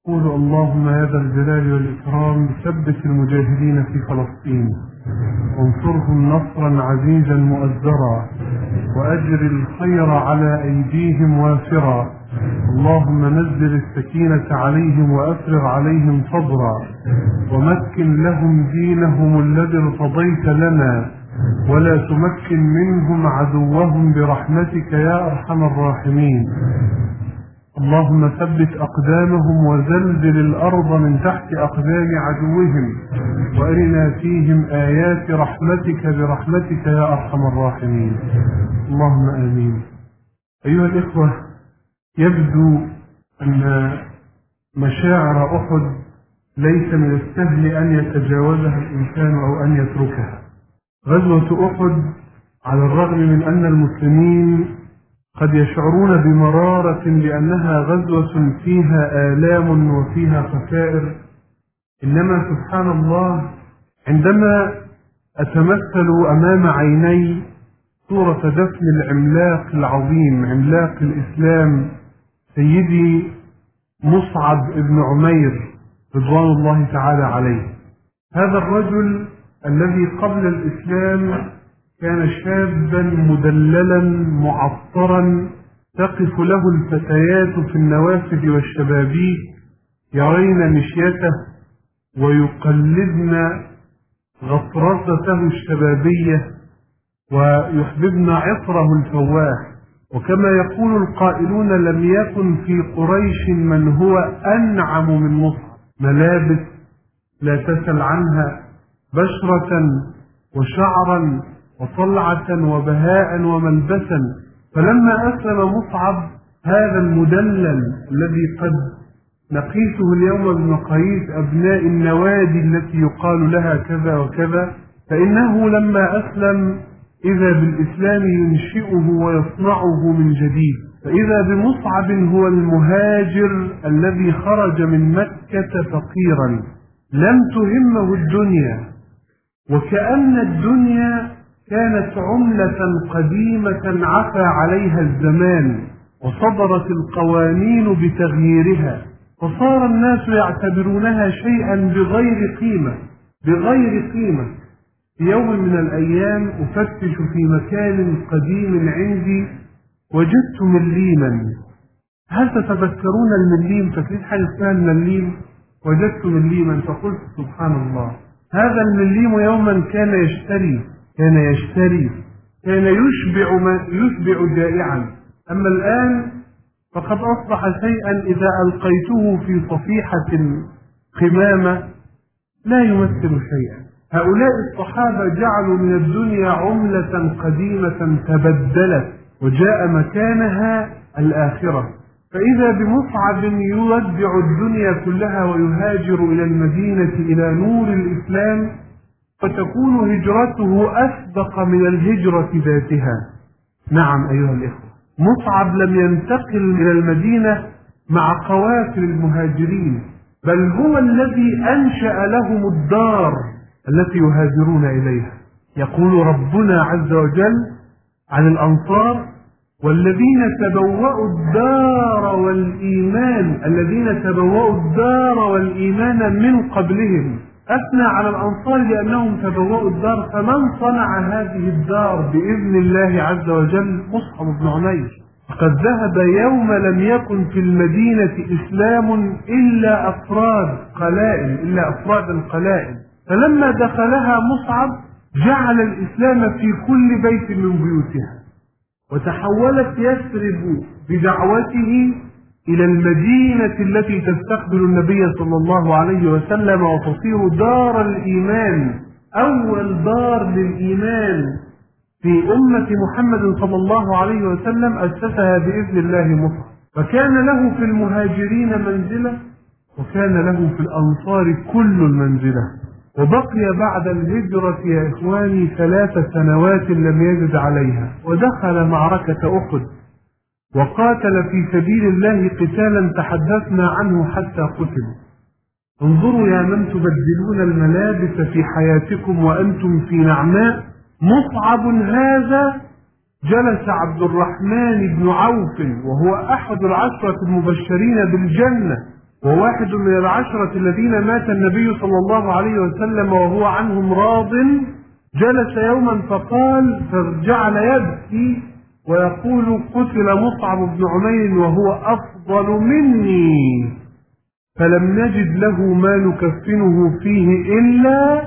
قولوا اللهم يا ذا الجلال والإكرام ثبت المجاهدين في فلسطين وانصرهم نصرا عزيزا مؤزرا وأجر الخير على أيديهم وافرا. اللهم نزل السكينة عليهم وأفرغ عليهم صبرا ومكن لهم دينهم الذي ارتضيت لنا ولا تمكن منهم عدوهم برحمتك يا أرحم الراحمين. اللهم ثبت أقدامهم وزلزل الأرض من تحت أقدام عدوهم وأرنا فيهم آيات رحمتك برحمتك يا أرحم الراحمين. اللهم آمين. أيها الإخوة، يبدو أن مشاعر أحد ليس من السهل أن يتجاوزها الإنسان أو أن يتركها. غزوة أحد على الرغم من أن المسلمين قد يشعرون بمرارة لأنها غزوة فيها آلام وفيها خسائر، إنما سبحان الله عندما أتمثل أمام عيني صورة دفن العملاق العظيم عملاق الإسلام سيدي مصعب بن عمير رضوان الله تعالى عليه، هذا الرجل الذي قبل الإسلام كان شابا مدللا معطرا تقف له الفتيات في النوافذ والشبابيك يرين مشيته ويقلدن غطرسته الشبابية ويحببن عطره الفواح. وكما يقول القائلون لم يكن في قريش من هو أنعم من مصعب، ملابس لا تسل عنها، بشرة وشعرا وطلعة وبهاء وملبسا. فلما أسلم مصعب هذا المدلل الذي قد نقيسه اليوم بمقاييس أبناء النوادي التي يقال لها كذا وكذا، فإنه لما أسلم إذا بالإسلام ينشئه ويصنعه من جديد. فإذا بمصعب هو المهاجر الذي خرج من مكة فقيرا لم تهمه الدنيا، وكأن الدنيا كانت عملة قديمة عفى عليها الزمان وصدرت القوانين بتغييرها، فصار الناس يعتبرونها شيئا بغير قيمة. في يوم من الأيام أفتش في مكان قديم عندي وجدت مليما. هل تتذكرون المليم؟ فاكرين حاجة اسمها المليم؟ وجدت مليما فقلت سبحان الله، هذا المليم يوما كان يشتري كان يشبع جائعا، أما الآن فقد أصبح شيئا إذا ألقيته في صفيحة قمامة لا يمثل شيئا. هؤلاء الصحابة جعلوا من الدنيا عملة قديمة تبدلت وجاء مكانها الآخرة. فإذا بمصعب يودع الدنيا كلها ويهاجر إلى المدينة إلى نور الإسلام، فتكون هجرته أسبق من الهجرة ذاتها. نعم أيها الإخوة، مصعب لم ينتقل إلى المدينة مع قوافل المهاجرين، بل هو الذي أنشأ لهم الدار التي يهاجرون إليها. يقول ربنا عز وجل عن الأنصار: والذين تبوأوا الدار والإيمان من قبلهم. أثنى على الأنصار لأنهم تبوأوا الدار، فمن صنع هذه الدار بإذن الله عز وجل مصعب بن عمير. فقد ذهب يوم لم يكن في المدينة إسلام إلا أفراد القلائل، فلما دخلها مصعب جعل الإسلام في كل بيت من بيوتها، وتحولت يثرب بدعوته إلى المدينة التي تستقبل النبي صلى الله عليه وسلم وتصير دار الإيمان، أول دار للإيمان في أمة محمد صلى الله عليه وسلم أسسها بإذن الله مصعب. فكان له في المهاجرين منزلة، وكان له في الأنصار كل المنزلة. وبقي بعد الهجرة يا إخواني 3 سنوات لم يجد عليها، ودخل معركة أحد وقاتل في سبيل الله قتالا تحدثنا عنه حتى قتل. انظروا يا من تبدلون الملابس في حياتكم وأنتم في نعماء، مصعب هذا جلس عبد الرحمن بن عوف وهو أحد 10 المبشرين بالجنة وواحد من العشرة الذين مات النبي صلى الله عليه وسلم وهو عنهم راض جلس يوما فجعل يبكي ويقول قتل مصعب بن عمير وهو أفضل مني، فلم نجد له ما نكفنه فيه إلا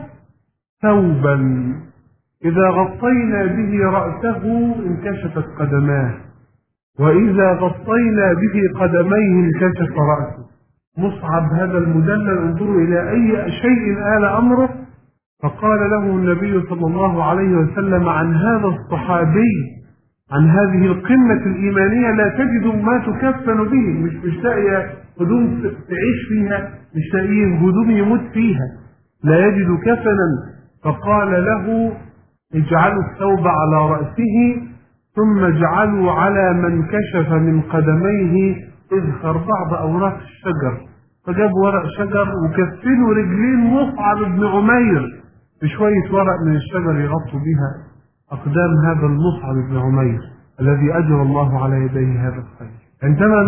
ثوبا إذا غطينا به رأسه انكشفت قدماه، وإذا غطينا به قدميه انكشف رأسه. مصعب هذا المدلل انظروا إلى أي شيء آل أمره. فقال له النبي صلى الله عليه وسلم عن هذا الصحابي، عن هذه القمة الإيمانية لا تجد ما تكفن به، مش لاقي هدوم تعيش فيها، مش لاقي هدوم يموت فيها، لا يجد كفنا. فقال له اجعلوا الثوب على رأسه ثم اجعلوا على من كشف من قدميه اذكر بعض أوراق الشجر، فجاب ورق شجر وكفنوا رجلين مصعب بن عمير بشوية ورق من الشجر يغطوا بها أقدام هذا المصعب بن عمير الذي أجرى الله على يديه هذا الخير. عندما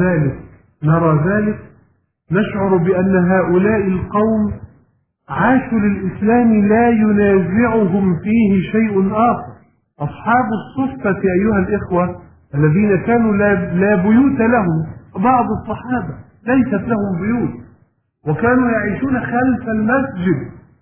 نرى ذلك نشعر بأن هؤلاء القوم عاشوا للإسلام لا ينازعهم فيه شيء آخر. أصحاب الصفة أيها الإخوة الذين كانوا لا بيوت لهم، بعض الصحابة ليست لهم بيوت وكانوا يعيشون خلف المسجد،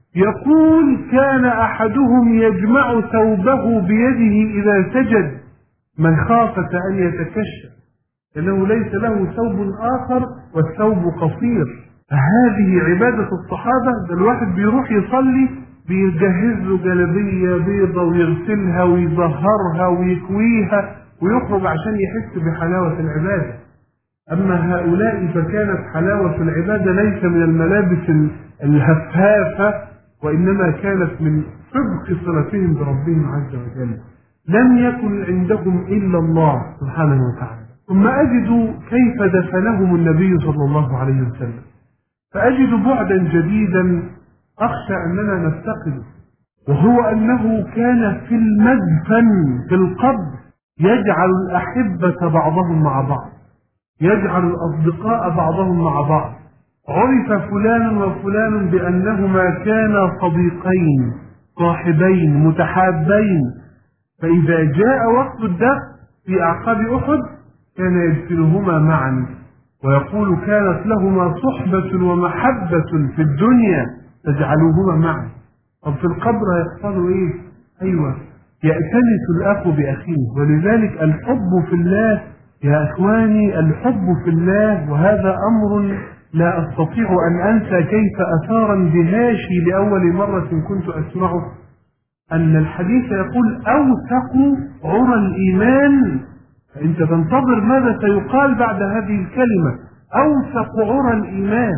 يقول كان أحدهم يجمع ثوبه بيده إذا سجد مخافة أن يتكشف لأنه ليس له ثوب آخر والثوب قصير. هذه عبادة الصحابة. ده الواحد بيروح يصلي بيجهز له جلابية بيضة ويغسلها ويظهرها ويكويها ويخرج عشان يحس بحلاوة العبادة. أما هؤلاء فكانت حلاوة العبادة ليس من الملابس الهفافة وإنما كانت من صدق صلتهم بربهم عز وجل. لم يكن عندهم إلا الله سبحانه وتعالى. ثم أجد كيف دفنهم النبي صلى الله عليه وسلم، فأجد بعدا جديدا أخشى أننا نفتقده، وهو أنه كان في المدفن في القبر يجعل الأحبة بعضهم مع بعض، يجعل الأصدقاء بعضهم مع بعض. عرف فلان وفلان بأنهما كانا صديقين صاحبين متحابين، فإذا جاء وقت الدفن في أعقاب أحد كان يدفنهما معا ويقول كانت لهما صحبة ومحبة في الدنيا تجعلوهما معا. طب في القبر هيحصلوا ايه؟ ايوه يأتنس الأخ بأخيه. ولذلك الحب في الله يا إخواني، الحب في الله، وهذا أمر لا أستطيع أن أنسى كيف أثار اندهاشي لأول مرة كنت أسمعه، أن الحديث يقول أوثق عرى الإيمان. فأنت تنتظر ماذا سيقال بعد هذه الكلمة. أوثق عرى الإيمان،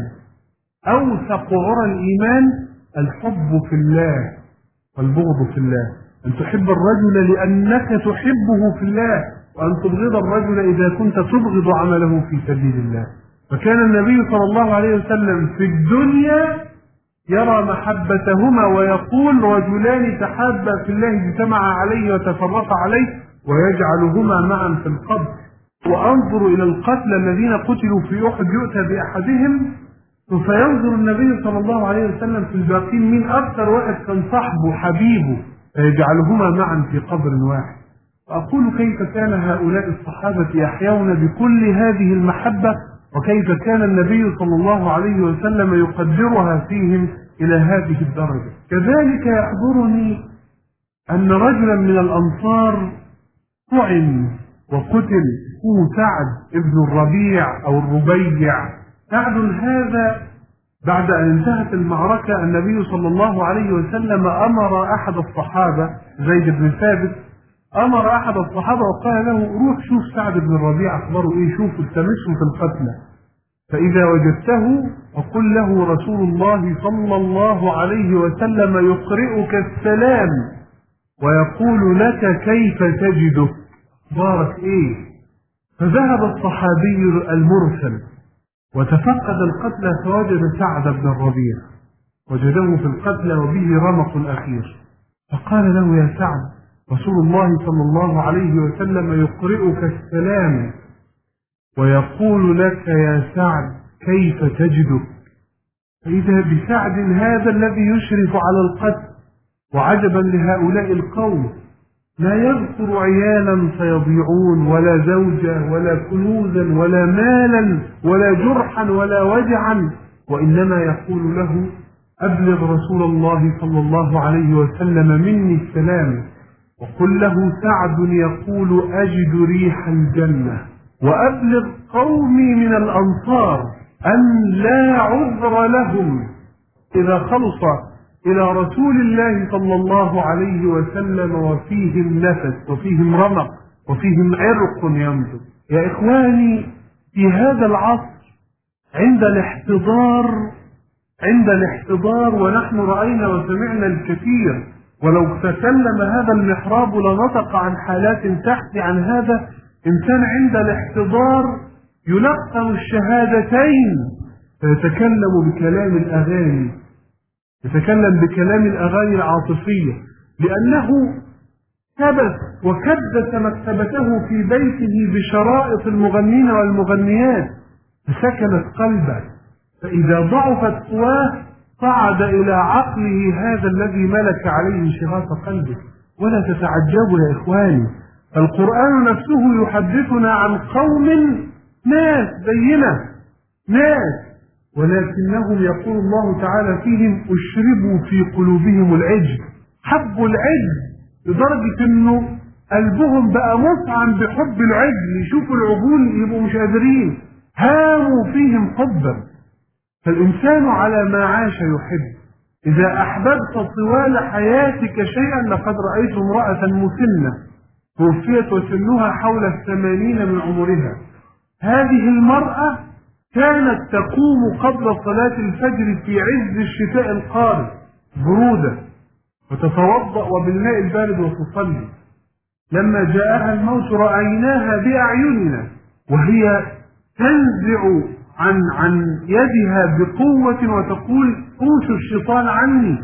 أوثق عرى الإيمان الحب في الله والبغض في الله. أن تحب الرجل لأنك تحبه في الله، وأن تبغض الرجل إذا كنت تبغض عمله في سبيل الله. فكان النبي صلى الله عليه وسلم في الدنيا يرى محبتهما ويقول رجلان تحابا في الله اجتمعا عليه وتفرقا عليه ويجعلهما معا في القبر. وأنظر إلى القتلى الذين قتلوا في أحد يؤتى بأحدهم فينظر النبي صلى الله عليه وسلم في الباقين مين أكثر واحد كان صاحبه حبيبه فيجعلهما معا في قبر واحد. وأقول كيف كان هؤلاء الصحابة يحيون بكل هذه المحبة، وكيف كان النبي صلى الله عليه وسلم يقدرها فيهم إلى هذه الدرجة. كذلك يحضرني أن رجلا من الأنصار طعن وقتل، هو سعد ابن الربيع أو الربيع. سعد هذا بعد أن انتهت المعركة النبي صلى الله عليه وسلم أمر أحد الصحابة زيد بن ثابت، أمر أحد الصحابة وقال له روح شوف سعد بن الربيع أخبره إيه، شوف التمسه في القتلى، فإذا وجدته وقل له رسول الله صلى الله عليه وسلم يقرئك السلام ويقول لك كيف تجدك، أخبارك إيه. فذهب الصحابي المرسل وتفقد القتلى فوجد سعد بن الربيع، وجده في القتلى وبه رمق أخير، فقال له يا سعد رسول الله صلى الله عليه وسلم يقرئك السلام ويقول لك يا سعد كيف تجدك؟ فإذا بسعد هذا الذي يشرف على القتل. وعجبا لهؤلاء القوم، لا يذكر عيالا سيضيعون ولا زوجة ولا كنوزا ولا مالا ولا جرحا ولا وجعا، وإنما يقول له: أبلغ رسول الله صلى الله عليه وسلم مني السلام، وقل له سعد يقول أجد ريح الجنة، وأبلغ قومي من الأنصار أن لا عذر لهم إذا خلص إلى رسول الله صلى الله عليه وسلم وفيهم نفس وفيهم رمق وفيهم عرق ينبض. يا إخواني، في هذا العصر عند الاحتضار ونحن رأينا وسمعنا الكثير، ولو تكلم هذا المحراب لنطق عن حالات تحكي عن هذا. إنسان عند الاحتضار يلقن الشهادتين فيتكلم بكلام الأغاني، يتكلم بكلام الأغاني العاطفية، لأنه كبس وكدس مكتبته في بيته بشرائط المغنين والمغنيات فسكنت قلبه، فإذا ضعفت قواه صعد إلى عقله هذا الذي ملك عليه انشغاف قلبه. ولا تتعجبوا يا إخواني، القرآن نفسه يحدثنا عن قوم ناس زينا، ناس ولكنهم يقول الله تعالى فيهم أشربوا في قلوبهم العجل، حبوا العجل لدرجة انه قلبهم بقى مطعم بحب العجل، يشوفوا العجول يبقوا مش قادرين، هاموا فيهم حبا. فالإنسان على ما عاش يحب. إذا أحببت طوال حياتك شيئا، لقد رأيت امرأة مسنة توفيت وسنها حول 80 من عمرها. هذه المرأة كانت تقوم قبل صلاة الفجر في عز الشتاء القارس برودة وتتوضأ وبالماء البارد وتصلي. لما جاءها الموت رأيناها بأعيننا وهي تنزع عن يدها بقوة وتقول: اوش الشيطان عني،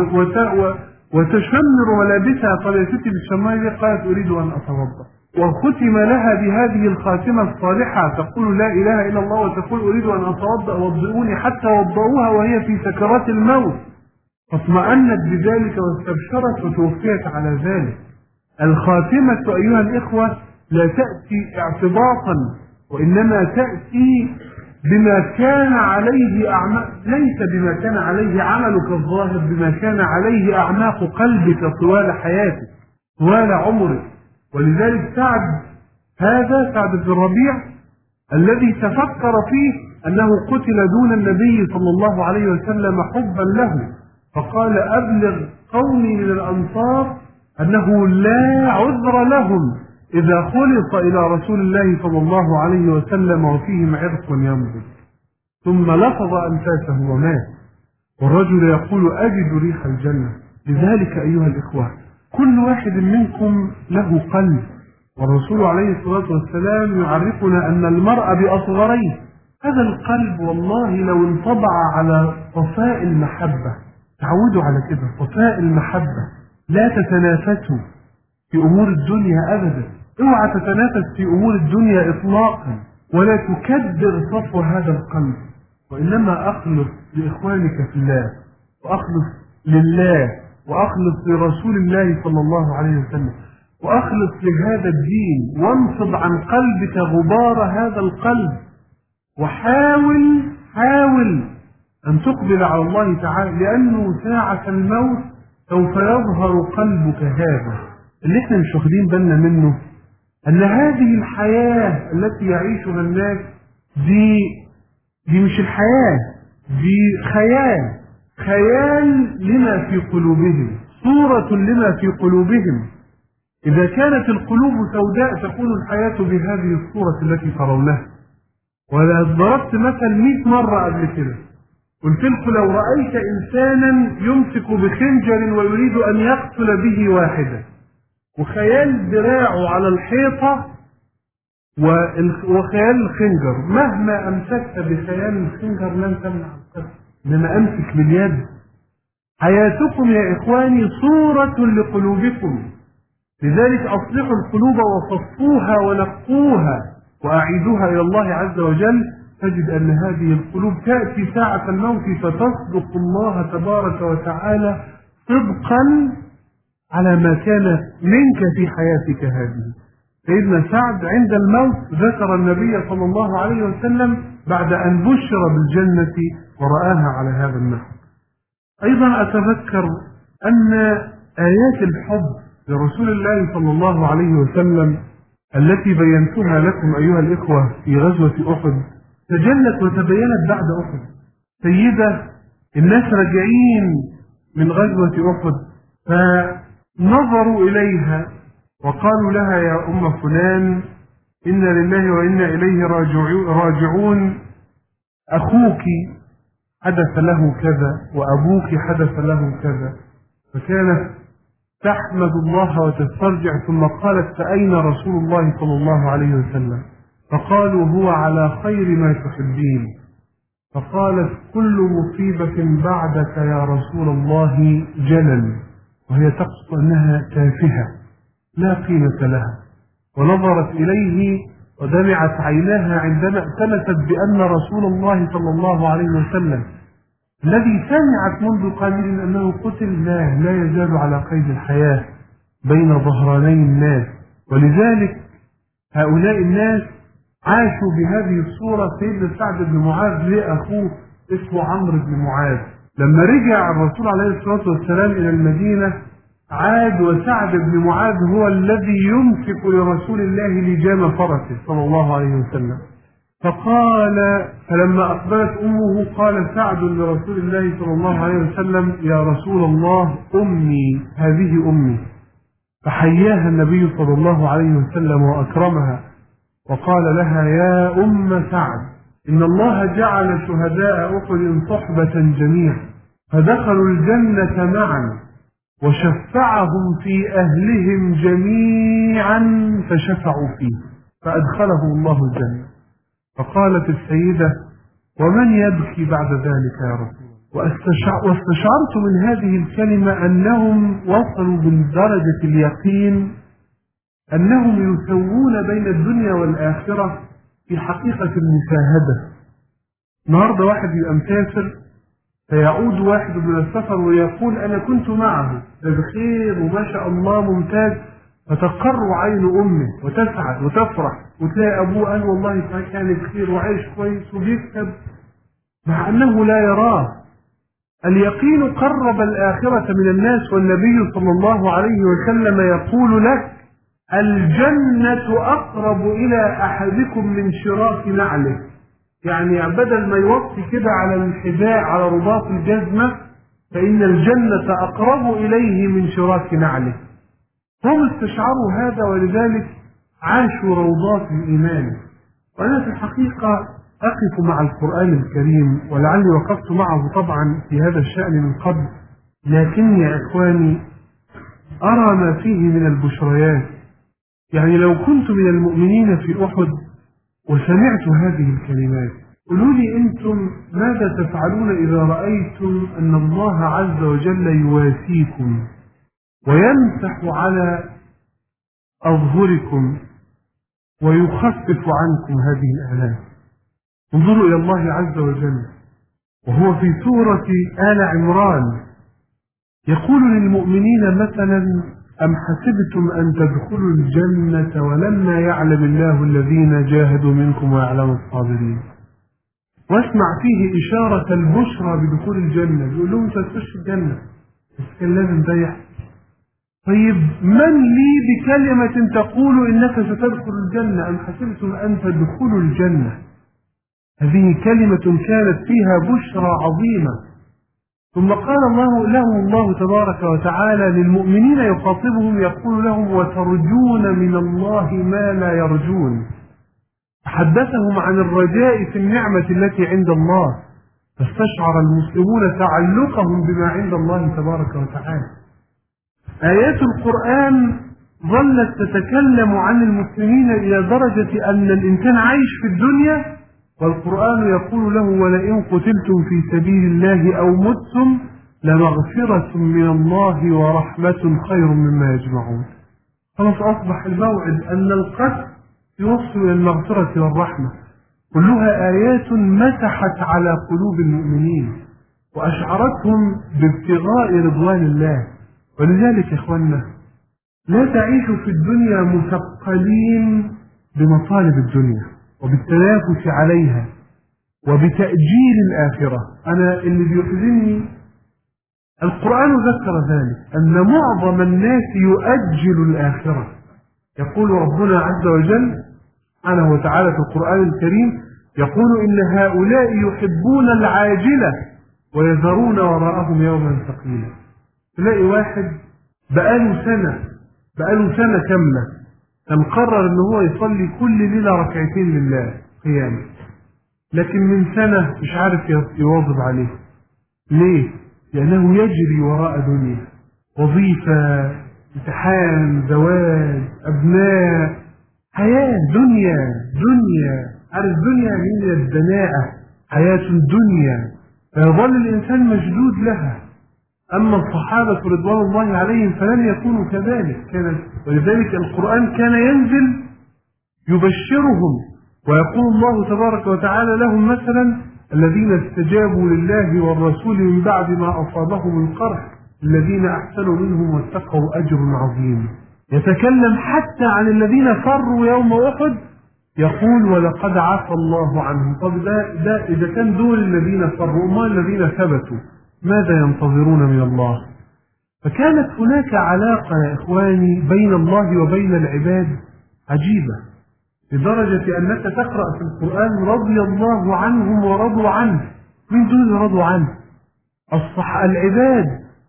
وتشمر ملابسها. قال: يا ستي بالشماية، قالت: أريد أن أتوضأ. وختم لها بهذه الخاتمة الصالحة، تقول: لا إله إلا الله، وتقول: أريد أن أتوضأ وضئوني، حتى وضؤوها وهي في سكرات الموت، فاطمأنت بذلك واستبشرت وتوفيت على ذلك. الخاتمة أيها الإخوة لا تأتي اعتباطا، وإنما تأتي بما كان عليه ليس بما كان عليه عملك الظاهر، بما كان عليه أعماق قلبك طوال حياتك طوال عمرك. ولذلك سعد بن الربيع الذي تفكر فيه أنه قتل دون النبي صلى الله عليه وسلم حبا له، فقال: أبلغ قومي من الأنصار أنه لا عذر لهم إذا خلص إلى رسول الله صلى الله عليه وسلم وفيهم عرق ينبض. ثم لفظ أنفاسه ومات، والرجل يقول: أجد ريح الجنة. لذلك أيها الإخوة، كل واحد منكم له قلب، والرسول عليه الصلاة والسلام يعرفنا أن المرء بأصغريه. هذا القلب والله لو انطبع على صفاء المحبة، تعودوا على كده، صفاء المحبة، لا تتنافسوا في أمور الدنيا أبدا، اوعى تتنافس في أمور الدنيا إطلاقا، ولا تكدر صفو هذا القلب، وإنما أخلص لإخوانك في الله، وأخلص لله، وأخلص لرسول الله صلى الله عليه وسلم، وأخلص لهذا الدين، وانفض عن قلبك غبار هذا القلب، وحاول أن تقبل على الله تعالى، لأنه ساعة الموت سوف يظهر قلبك هذا اللي احنا مش واخدين بالنا منه، أن هذه الحياة التي يعيشها الناس دي مش الحياة، دي خيال لما في قلوبهم، صورة لما في قلوبهم. إذا كانت القلوب سوداء تكون الحياة بهذه الصورة التي ترونها. ولا ضربت مثل 100 مرة قبل كده، قلت لكم: لو رأيت إنسانا يمسك بخنجر ويريد أن يقتل به واحدا، وخيال ذراعه على الحيطة وخيال الخنجر، مهما أمسكت بخيال الخنجر لن تمنع القتل، إنما أمسك باليد. حياتكم يا إخواني صورة لقلوبكم، لذلك أصلحوا القلوب وصفوها ونقوها وأعيدوها إلى الله عز وجل، تجد أن هذه القلوب تأتي ساعة الموت فتصدق الله تبارك وتعالى صدقا على ما كان منك في حياتك هذه. سيدنا سعد عند الموت ذكر النبي صلى الله عليه وسلم بعد أن بشر بالجنة ورآها على هذا النحو. أيضا أتذكر أن آيات الحب لرسول الله صلى الله عليه وسلم التي بينتها لكم أيها الإخوة في غزوة أحد تجلت وتبينت بعد أحد. سيدة الناس راجعين من غزوة أحد فنظروا إليها وقالوا لها يا أم فلان إنا لله وإنا إليه راجعون، أخوك حدث له كذا وأبوك حدث له كذا. فكانت تحمد الله وتسترجع ثم قالت فأين رسول الله صلى الله عليه وسلم؟ فقالوا هو على خير ما تحبين. فقالت كل مصيبة بعدك يا رسول الله جلل، وهي تقصد أنها تافهة لا قيمة لها. ونظرت إليه ودمعت عيناها عندما اعتمست بأن رسول الله صلى الله عليه وسلم الذي سمعت منذ قليل أنه قتل لا يزال على قيد الحياة بين ظهراني الناس. ولذلك هؤلاء الناس عاشوا بهذه الصورة. سيدنا سعد بن معاذ لأخوه اسمه عمرو بن معاذ لما رجع الرسول عليه الصلاة والسلام إلى المدينة عاد وسعد بن معاذ هو الذي يمسك لرسول الله لجام فرسه صلى الله عليه وسلم. فلما أقبلت أمه قال سعد لرسول الله صلى الله عليه وسلم يا رسول الله أمي هذه أمي. فحياها النبي صلى الله عليه وسلم وأكرمها وقال لها يا أم سعد إن الله جعل شهداء أحد صحبة جميعا فدخلوا الجنة معا وشفعهم في أهلهم جميعا فشفعوا فيه فأدخلهم الله الجنة. فقالت السيدة ومن يبكي بعد ذلك يا رسول الله؟ واستشعرت من هذه الكلمة أنهم وصلوا من درجة اليقين أنهم يسوون بين الدنيا والآخرة في حقيقة المشاهدة. النهاردة واحد يبقى مسافر فيعود واحد من السفر ويقول أنا كنت معه بخير وما شاء الله ممتاز، فتقر عين أمه وتسعد وتفرح وتلاقي أبوه قال والله كان بخير وعيش كويس وبيكسب مع أنه لا يراه. اليقين قرب الآخرة من الناس، والنبي صلى الله عليه وسلم يقول لك الجنة أقرب إلى أحدكم من شراك نعله. يعني بدل ما يوطي كده على الحذاء على رباط الجزمة فإن الجنة أقرب إليه من شراك نعله. هم استشعروا هذا ولذلك عاشوا روضات الإيمان. وأنا في الحقيقة أقف مع القرآن الكريم ولعلي وقفت معه طبعا في هذا الشأن من قبل، لكني يا إخواني أرى ما فيه من البشريات. يعني لو كنت من المؤمنين في أحد وسمعت هذه الكلمات قولوا لي أنتم ماذا تفعلون إذا رأيتم أن الله عز وجل يواسيكم ويمسح على أظهركم ويخفف عنكم هذه الآلام. انظروا إلى الله عز وجل وهو في سورة آل عمران يقول للمؤمنين مثلا أم حسبتم أن تدخلوا الجنة ولما يعلم الله الذين جاهدوا منكم ويعلم الصابرين. واسمع فيه إشارة البشرى بدخول الجنة، يقول لهم تخش الجنة بس كان لازم ده يحصل. طيب من لي بكلمة تقول إنك ستدخل الجنة أم حسبتم أن تدخلوا الجنة؟ هذه كلمة كانت فيها بشرى عظيمة. ثم قال الله تبارك وتعالى للمؤمنين يخاطبهم يقول لهم وترجون من الله ما لا يرجون. حدثهم عن الرجاء في النعمة التي عند الله، فاستشعر المسلمون تعلقهم بما عند الله تبارك وتعالى. آيات القرآن ظلت تتكلم عن المسلمين إلى درجة أن الإنسان عايش في الدنيا والقرآن يقول له ولئن قتلتم في سبيل الله أو متم لمغفرة من الله ورحمة خير مما يجمعون. خلاص أصبح الموعد أن القتل يوصل إلى المغفرة والرحمة. كلها آيات مسحت على قلوب المؤمنين وأشعرتهم بابتغاء رضوان الله. ولذلك يا إخواننا لا تعيشوا في الدنيا مثقلين بمطالب الدنيا وبالتنافس عليها وبتأجيل الآخرة. أنا اللي بيحزنني القرآن ذكر ذلك، أن معظم الناس يؤجل الآخرة. يقول ربنا عز وجل سبحانه وتعالى في القرآن الكريم، يقول إن هؤلاء يحبون العاجلة ويذرون وراءهم يوما ثقيلا. تلاقي واحد بقاله سنة كاملة كان قرر ان هو يصلي كل ليلة ركعتين لله قيام، لكن من سنة مش عارف يواظب عليه. ليه؟ لأنه يجري وراء دنيا، وظيفة، امتحان، زواج، أبناء، حياة، دنيا. عارف دنيا من الدناءة، حياة الدنيا، فيظل الإنسان مشدود لها. أما الصحابة رضوان الله عليهم فلم يكونوا كذلك، ولذلك القرآن كان ينزل يبشرهم ويقول الله تبارك وتعالى لهم مثلا: الذين استجابوا لله والرسول من بعد ما أصابهم القرح الذين أحسنوا منهم واتقوا أجر عظيم. يتكلم حتى عن الذين فروا يوم أحد، يقول: ولقد عفى الله عنهم. طب ده إذا كان دول الذين فروا، ما الذين ثبتوا ماذا ينتظرون من الله؟ فكانت هناك علاقة يا إخواني بين الله وبين العباد عجيبة، لدرجة أنك تقرأ في القرآن: رضي الله عنهم ورضوا عنه. من دون رضوا عنه؟ العباد،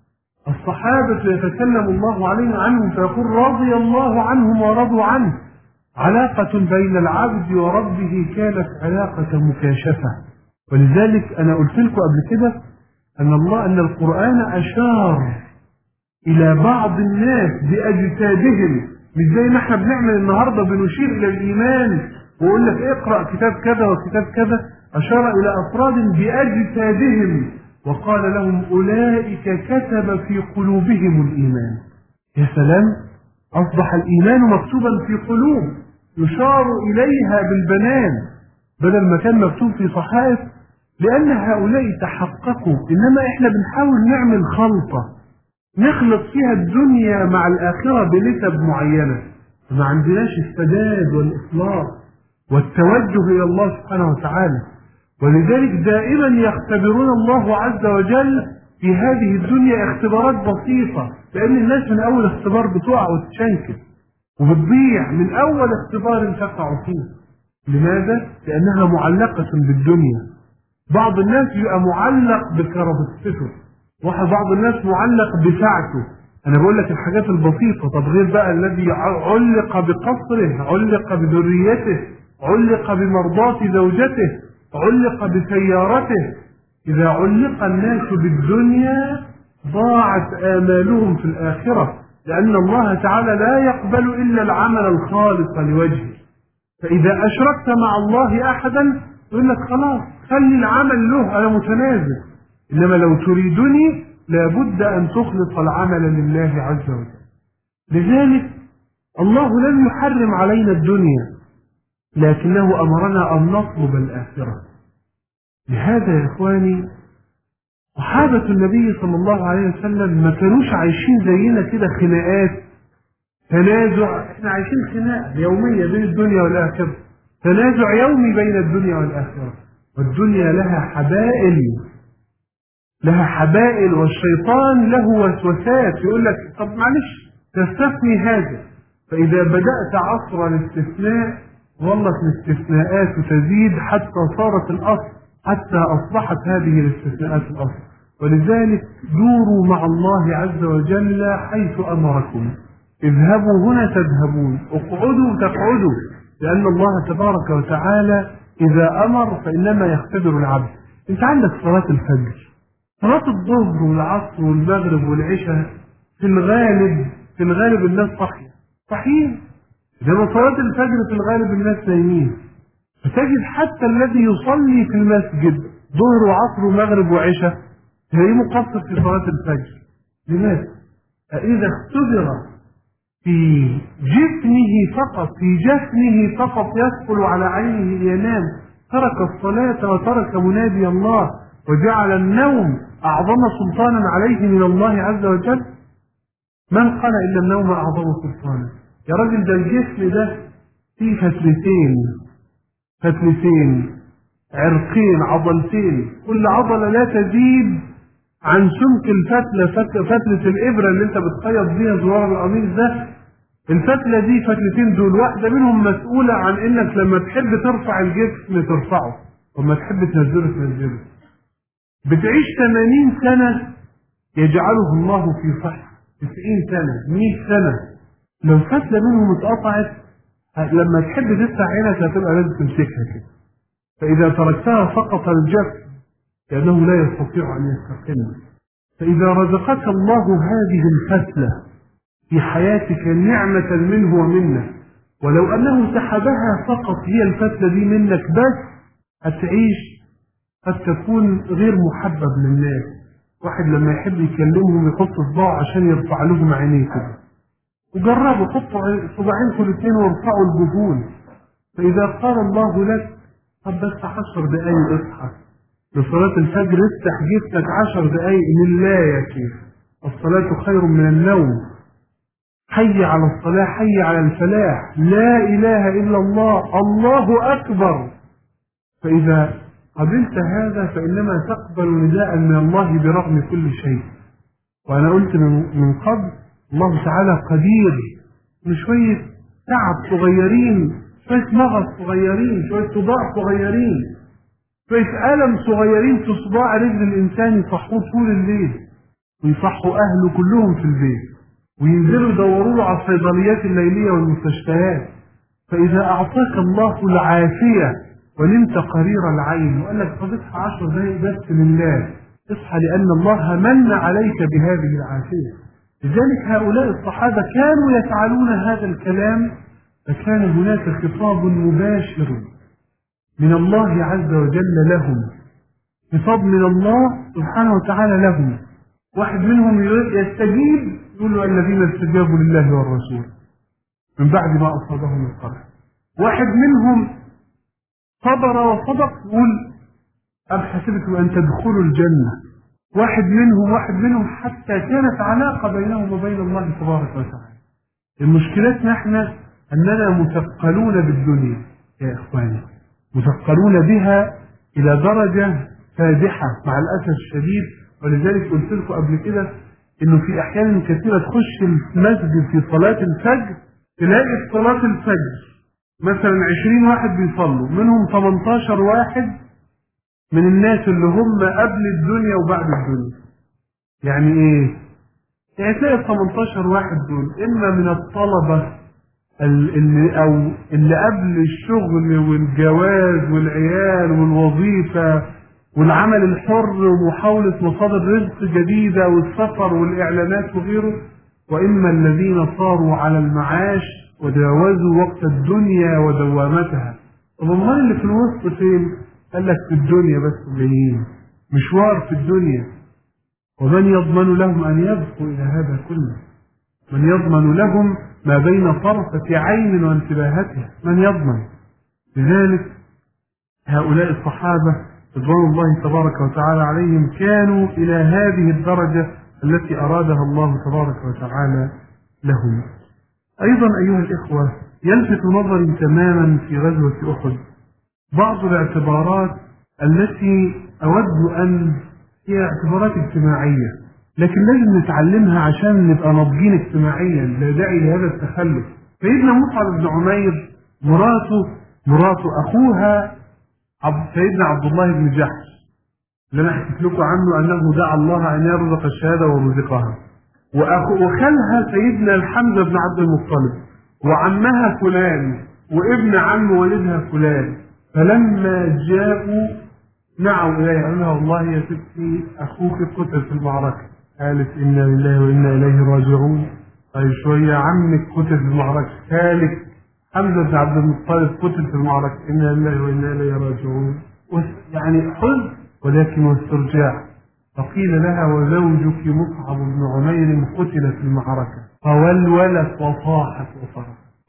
الصحابة يتكلم الله عليهم عنهم فيقول: رضي الله عنهم ورضوا عنه. علاقة بين العبد وربه كانت علاقة مكاشفة. ولذلك أنا قلت لكم قبل كده أن القرآن أشار إلى بعض الناس بأجسادهم، مش زي ما احنا بنعمل النهارده بنشير إلى الإيمان ويقول لك اقرأ كتاب كذا وكتاب كذا. أشار إلى أفراد بأجسادهم وقال لهم: أولئك كتب في قلوبهم الإيمان. يا سلام، أصبح الإيمان مكتوبا في قلوب يشار إليها بالبنان بدل ما كان مكتوب في صحائف، لأن هؤلاء تحققوا. إنما إحنا بنحاول نعمل خلطة نخلط فيها الدنيا مع الآخرة بنسب معينة، ما عندناش السداد والإخلاص والتوجه إلى الله سبحانه وتعالى. ولذلك دائما يختبرون الله عز وجل في هذه الدنيا اختبارات بسيطة، لأن الناس من أول اختبار بتقع وتشنكل وبتضيع من أول اختبار تقع فيه. لماذا؟ لأنها معلقة بالدنيا. بعض الناس يبقى معلق بكرافته، بعض الناس معلق بساعته. أنا بقول لك الحاجات البسيطة. طب غير بقى الذي علق بقصره، علق بذريته، علق بمرضاة زوجته، علق بسيارته. إذا علق الناس بالدنيا ضاعت آمالهم في الآخرة، لأن الله تعالى لا يقبل إلا العمل الخالص لوجهه. فإذا أشركت مع الله أحدا يقول لك خلاص خلي العمل له، أنا متنازل. إنما لو تريدني لابد أن تخلص العمل لله عز وجل. لذلك الله لم يحرم علينا الدنيا، لكنه أمرنا أن نطلب الآخرة. لهذا يا إخواني صحابة النبي صلى الله عليه وسلم ما كانوش عايشين زينا كده خناقات، تنازع. احنا عايشين خناقة يومية بين الدنيا والآخرة، تنازع يومي بين الدنيا والآخرة. والدنيا لها حبائل والشيطان له وسوسات، يقول لك طب معلش تستثني هذا. فإذا بدأت عصر الاستثناء ظلت الاستثناءات تزيد حتى صارت الأصل، حتى أصبحت هذه الاستثناءات الأصل. ولذلك دوروا مع الله عز وجل حيث أمركم. اذهبوا هنا تذهبون، اقعدوا تقعدوا، لأن الله تبارك وتعالى إذا أمر فإنما يختبر العبد. أنت عندك صلاة الفجر، صلاة الظهر والعصر والمغرب والعشاء في الغالب الناس صحيين. إنما صلاة الفجر في الغالب الناس نايمين. فتجد حتى الذي يصلي في المسجد ظهر وعصر ومغرب وعشاء تلاقيه مقصر في صلاة الفجر. لماذا؟ فإذا اختبر في جفنه فقط يثقل على عينه ينام، ترك الصلاة وترك منادي الله وجعل النوم أعظم سلطانا عليه من الله عز وجل. من قال إن النوم أعظم سلطانا؟ يا راجل ده الجسم ده فيه فتلتين عرقين عضلتين، كل عضلة لا تزيد عن سمك فتلة الإبرة اللي انت بتخيط بيها زرار القميص ده. الفتلة دي فتلتين دول، واحدة منهم مسؤولة عن انك لما تحب ترفع الجسم ترفعه، وما تحب تنزله تنزله. بتعيش 80 سنة يجعله الله في صحة، 90 سنة، 100 سنة. لو فتلة منهم اتقطعت لما تحب تفتح عينك هتبقى لازم تمسكها كده، فإذا تركتها سقط الجسم لأنه لا يستطيع أن يستقيم. فإذا رزقك الله هذه الفتلة في حياتك نعمة منه ومنك، ولو أنه سحبها فقط هي الفتلة دي منك بس، هتعيش قد تكون غير محبب للناس. واحد لما يحب يكلمهم يحط صباعه عشان يرفع لهم عينيه كده، وجربوا حطوا صباعينكم الاثنين وارفعوا الجفون. فإذا قال الله لك طب بس 10 دقايق اصحى لصلاة الفجر، افتح جسمك 10 دقايق لله يا شيخ، الصلاة خير من النوم، حي على الصلاة، حي على الفلاح، لا إله إلا الله، الله أكبر. فإذا قبلت هذا فإنما تقبل نداء من الله برغم كل شيء. وأنا قلت من قبل الله تعالى قدير، من شوية تعب صغيرين، شوية مغص صغيرين، شوية صداع صغيرين، شوية ألم صغيرين في صباع رجل الإنسان يصحوه طول الليل، ويصحوا أهله كلهم في البيت، وينزلوا يدوروا على الصيدليات الليلية والمستشفيات. فإذا أعطاك الله العافية ونمت قرير العين وقال لك طب اصحى 10 دقايق بس لله، اصحى لأن الله من عليك بهذه العافية. لذلك هؤلاء الصحابة كانوا يفعلون هذا الكلام، فكان هناك خطاب مباشر من الله عز وجل لهم، خطاب من الله سبحانه وتعالى لهم. واحد منهم يستجيب يقول له الذين استجابوا لله والرسول من بعد ما أصابهم القرح. واحد منهم صبر وصدق يقول أم حسبتم أن تدخلوا الجنة. واحد منهم حتى كانت علاقة بينهم وبين الله تبارك وتعالى. المشكلتنا احنا أننا مثقلون بالدنيا يا إخواني، مثقلون بها إلى درجة فادحة مع الأسف الشديد. ولذلك قلت لكم قبل كده إنه في أحيان كثيرة تخش المسجد في صلاة الفجر تلاقي في صلاة الفجر مثلا 20 واحد بيصلوا، منهم 18 واحد من الناس اللي هم قبل الدنيا وبعد الدنيا. يعني ايه؟ يعني تلاقي 18 واحد دول اما من الطلبة اللي قبل الشغل والجواز والعيال والوظيفة والعمل الحر ومحاولة مصادر رزق جديدة والسفر والإعلانات وغيره، وإما الذين صاروا على المعاش وجاوزوا وقت الدنيا ودوامتها. طب امال اللي في الوسط فين؟ قال لك في الدنيا بس جايين مشوار في الدنيا. ومن يضمن لهم أن يبقوا إلى هذا كله؟ من يضمن لهم ما بين طرفة عين وانتباهتها؟ من يضمن؟ لذلك هؤلاء الصحابة رضوان الله تبارك وتعالى عليهم كانوا إلى هذه الدرجة التي أرادها الله تبارك وتعالى لهم. أيضا أيها الإخوة يلفت نظري تماما في غزوة أحد بعض الاعتبارات التي أود أن هي اعتبارات اجتماعية، لكن لازم نتعلمها عشان نبقى ناضجين اجتماعيا، لا داعي لهذا التخلف. سيدنا مصعب بن عمير مراته أخوها سيدنا عبد الله بن جحش اللي أنا حكيت لكم عنه أنه دعا الله أن يرزق الشهادة ورزقها، وخالها سيدنا الحمزة بن عبد المطلب، وعمها فلان، وابن عم والدها فلان. فلما جاءوا نعوا إليه قالوا لها والله يا ستي أخوك قتل في المعركة. قالت إنا لله وإنا إليه راجعون. طيب شوية عمك قتل في المعركة، خالك حمزة بن عبد المطلب قتل في المعركة، إنا لله وإنا إليه راجعون. يعني حزن ولكن واسترجاع. فقيل لها وزوجك مصعب بن عمير قتل في المعركة، فولولت وصاحت وصرخت.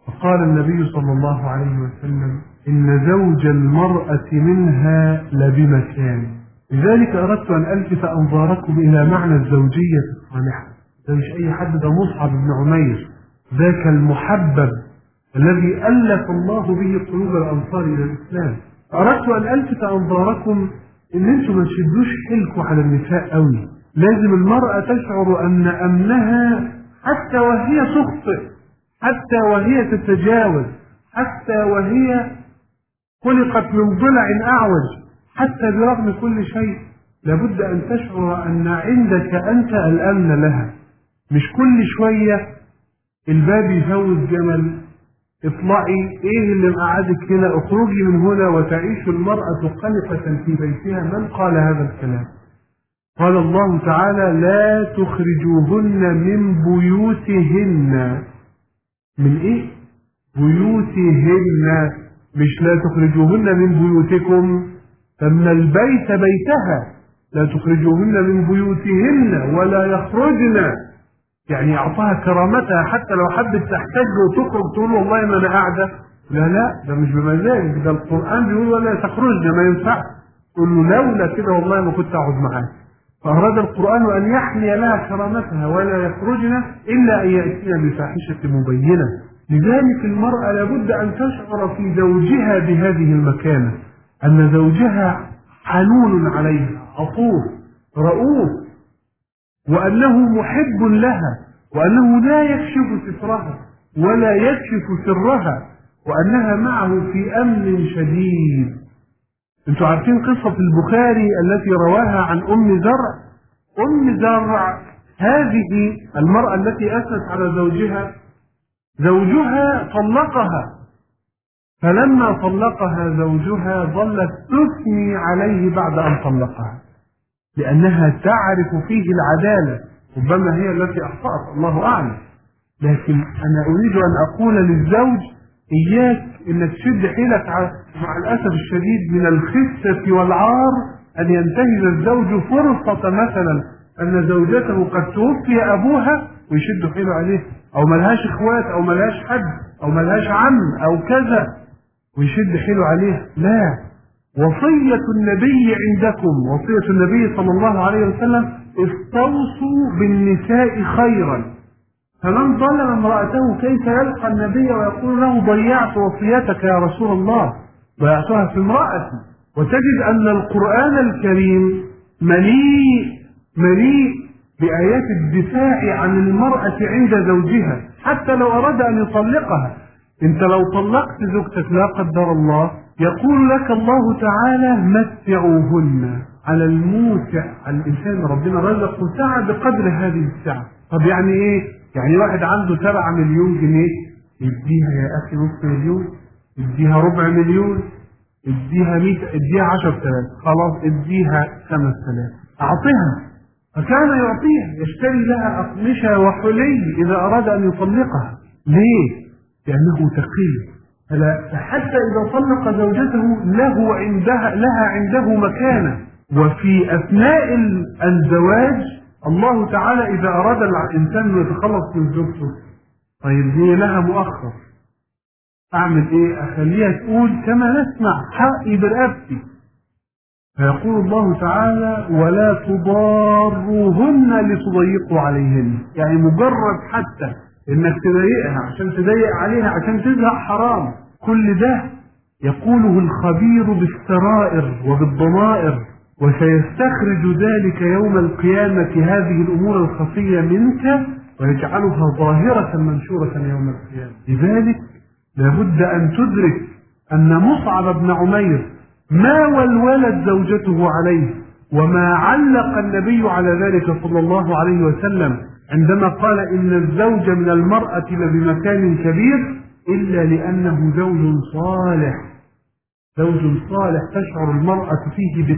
فقال النبي صلى الله عليه وسلم إن زوج المرأة منها لبمكان. لذلك أردت أن ألفت أنظاركم إلى معنى الزوجية الصالحة. ده مش أي حد، ده مصعب بن عمير، ذاك المحبب الذي ألف الله به قلوب الأنصار إلى الإسلام. أردت أن ألفت أنظاركم إن أنتم ما تشدوش حيلكم على النساء قوي. لازم المرأة تشعر أن أمنها حتى وهي تخطئ، حتى وهي تتجاوز، حتى وهي خلقت من ضلع أعوج، حتى برغم كل شيء لابد أن تشعر أن عندك أنت الأمن لها. مش كل شوية الباب يفوز جمل، اطلعي، ايه اللي مقعدك هنا، اخرجي من هنا، وتعيش المرأة قلقة في بيتها. من قال هذا الكلام؟ قال الله تعالى لا تخرجوهن من بيوتهن. من ايه؟ بيوتهن، مش لا تخرجوهن من بيوتكم. فمن البيت بيتها، لا تخرجوهن من بيوتهن ولا يخرجن، يعني اعطاها كرامتها. حتى لو حبت تحتاج وتخرج تقول والله ما انا قاعده، لا ده مش بمزاجك، ده القران بيقول ولا تخرجن، ما ينفعش تقول له لولا كده والله ما كنت اقعد معاك. فاراد القران ان يحمي لها كرامتها ولا يخرجن الا ان ياتين بفاحشه مبينه. لذلك المراه لابد ان تشعر في زوجها بهذه المكانه، ان زوجها حنون عليها، عطوف، رؤوف، وأنه محب لها، وأنه لا يكشف سترها ولا يكشف سرها، وأنها معه في أمن شديد. أنتوا عارفين قصة البخاري التي رواها عن أم زرع؟ أم زرع هذه المرأة التي أثنت على زوجها طلقها، فلما طلقها زوجها ظلت تثني عليه بعد أن طلقها، لأنها تعرف فيه العدالة. ربما هي التي أخطأت، الله أعلم. لكن أنا أريد أن أقول للزوج إياك إنك تشد حيلك مع الأسف الشديد من الخسة والعار أن ينتهز الزوج فرصة، مثلا أن زوجته قد توفي أبوها ويشد حيله عليه، أو ملهاش إخوات، أو ملهاش حد، أو ملهاش عم، أو كذا، ويشد حيله عليه. لا، وصية النبي عندكم، وصية النبي صلى الله عليه وسلم استوصوا بالنساء خيرا. فمن ظلم امرأته كيف يلقى النبي ويقول له ضيعت وصيتك يا رسول الله، ضيعتها في امرأتي. وتجد أن القرآن الكريم مليء بآيات الدفاع عن المرأة عند زوجها، حتى لو أراد أن يطلقها. انت لو طلقت زوجتك لا قدر الله، يقول لك الله تعالى متعوهن. على الموسع، على الإنسان ربنا رزقه سعة بقدر هذه السعة. طب يعني ايه؟ يعني واحد عنده 7 مليون جنيه، اديها يا أخي نص مليون، اديها ربع مليون، اديها 100، اديها 10,000، خلاص اديها 5,000، أعطيها. فكان يعطيها، يشتري لها أقمشة وحلي إذا أراد أن يطلقها. ليه؟ لأنه تقي. فحتى إذا طلق زوجته لها عنده مكانة. وفي أثناء الزواج الله تعالى إذا أراد الإنسان أن يتخلص من زوجته، طيب هي لها مؤخر، أعمل إيه؟ أخليها تقول كما نسمع حقي برقبتي. فيقول الله تعالى ولا تضاروهن لتضيقوا عليهن، يعني مجرد حتى انك تضايقها عشان تضايق عليها عشان تزهق حرام. كل ده يقوله الخبير بالسرائر وبالضمائر، وسيستخرج ذلك يوم القيامة هذه الأمور الخفية منك ويجعلها ظاهرة منشورة يوم القيامة. لذلك لابد أن تدرك أن مصعب بن عمير ما ولولت زوجته عليه، وما علق النبي على ذلك صلى الله عليه وسلم عندما قال إن الزوج من المرأة لبمكان كبير، إلا لأنه زوج صالح. زوج صالح تشعر المرأة فيه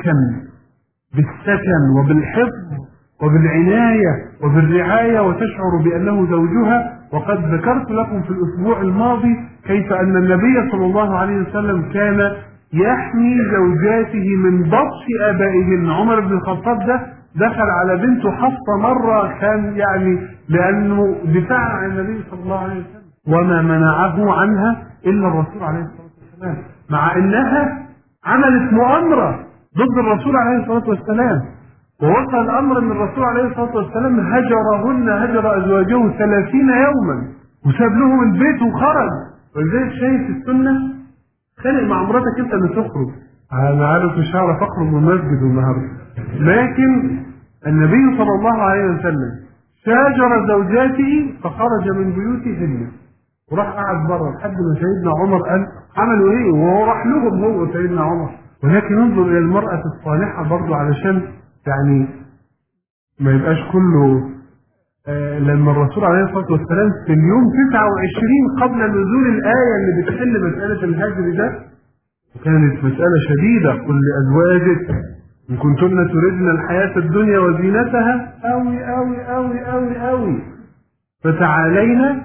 بالسكن وبالحفظ وبالعناية وبالرعاية، وتشعر بأنه زوجها. وقد ذكرت لكم في الأسبوع الماضي كيف أن النبي صلى الله عليه وسلم كان يحمي زوجاته من بطش آبائهن. عمر بن الخطاب ده دخل على بنته حفصة مرة، كان يعني لأنه دفاع عن النبي صلى الله عليه وسلم. وما منعه عنها إلا الرسول عليه الصلاة والسلام، مع أنها عملت مؤامرة ضد الرسول عليه الصلاة والسلام، ووصل الأمر أن الرسول عليه الصلاة والسلام هجرهن، هجر أزواجه 30 يوما وساب لهم البيت وخرج. ولذلك شايف السنة خلق مع مراتك أنت اللي تخرج. أنا عارف مش هعرف أخرج من المسجد النهارده، لكن النبي صلى الله عليه وسلم شاجر زوجاته فخرج من بيوتهن وراح قعد بره لحد ما سيدنا عمر قال عملوا ايه، وهو راح لهم هو سيدنا عمر. ولكن انظر الى المرأة الصالحة برضو علشان يعني ما يبقاش كله لما الرسول عليه الصلاة والسلام في اليوم 29 قبل نزول الآية اللي بتحل مسألة الهجر ده، وكانت مسألة شديدة، قل لأزواجك إن كنتن تردن الحياة الدنيا وزينتها أوي أوي أوي أوي أوي فتعالينا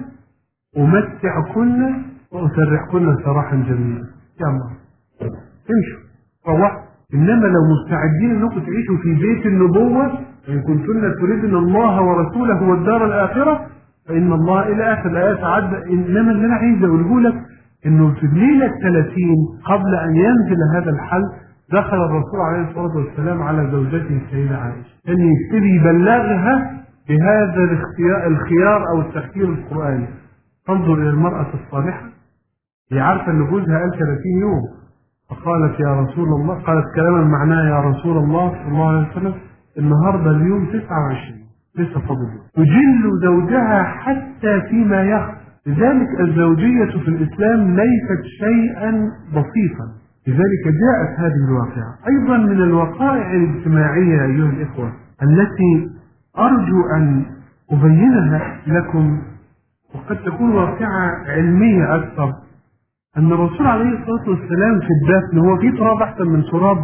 أمتعكن وأسرحكن سراحا جميلا. يا الله امشوا روحوا. إنما لو مستعدين أنكم تعيشوا في بيت النبوة إن كنتن تردن الله ورسوله والدار الآخرة فإن الله إلى آخر الآيات عد. إنما اللي أنا عايز أقوله لك إنه في الليلة 30 قبل أن ينزل هذا الحل دخل الرسول عليه الصلاة والسلام على زوجته السيدة عائشة أن يبتدي يبلغها بهذا الخيار أو التخيير القرآني. تنظر إلى المرأة الصالحة، هي عارفة أن جوزها قال 30 يوم، فقالت يا رسول الله، قالت كلاما معناه يا رسول الله صلى الله عليه وسلم النهارده اليوم 29 لسه فاضل، تجل زوجها حتى فيما يخفى. لذلك الزوجية في الإسلام ليست شيئا بسيطا، لذلك جاءت هذه الواقعة. أيضا من الوقائع الاجتماعية أيها الإخوة التي أرجو أن أبينها لكم وقد تكون واقعة علمية أكثر، أن الرسول عليه الصلاة والسلام في الدفن، هو في تراب أحسن من تراب،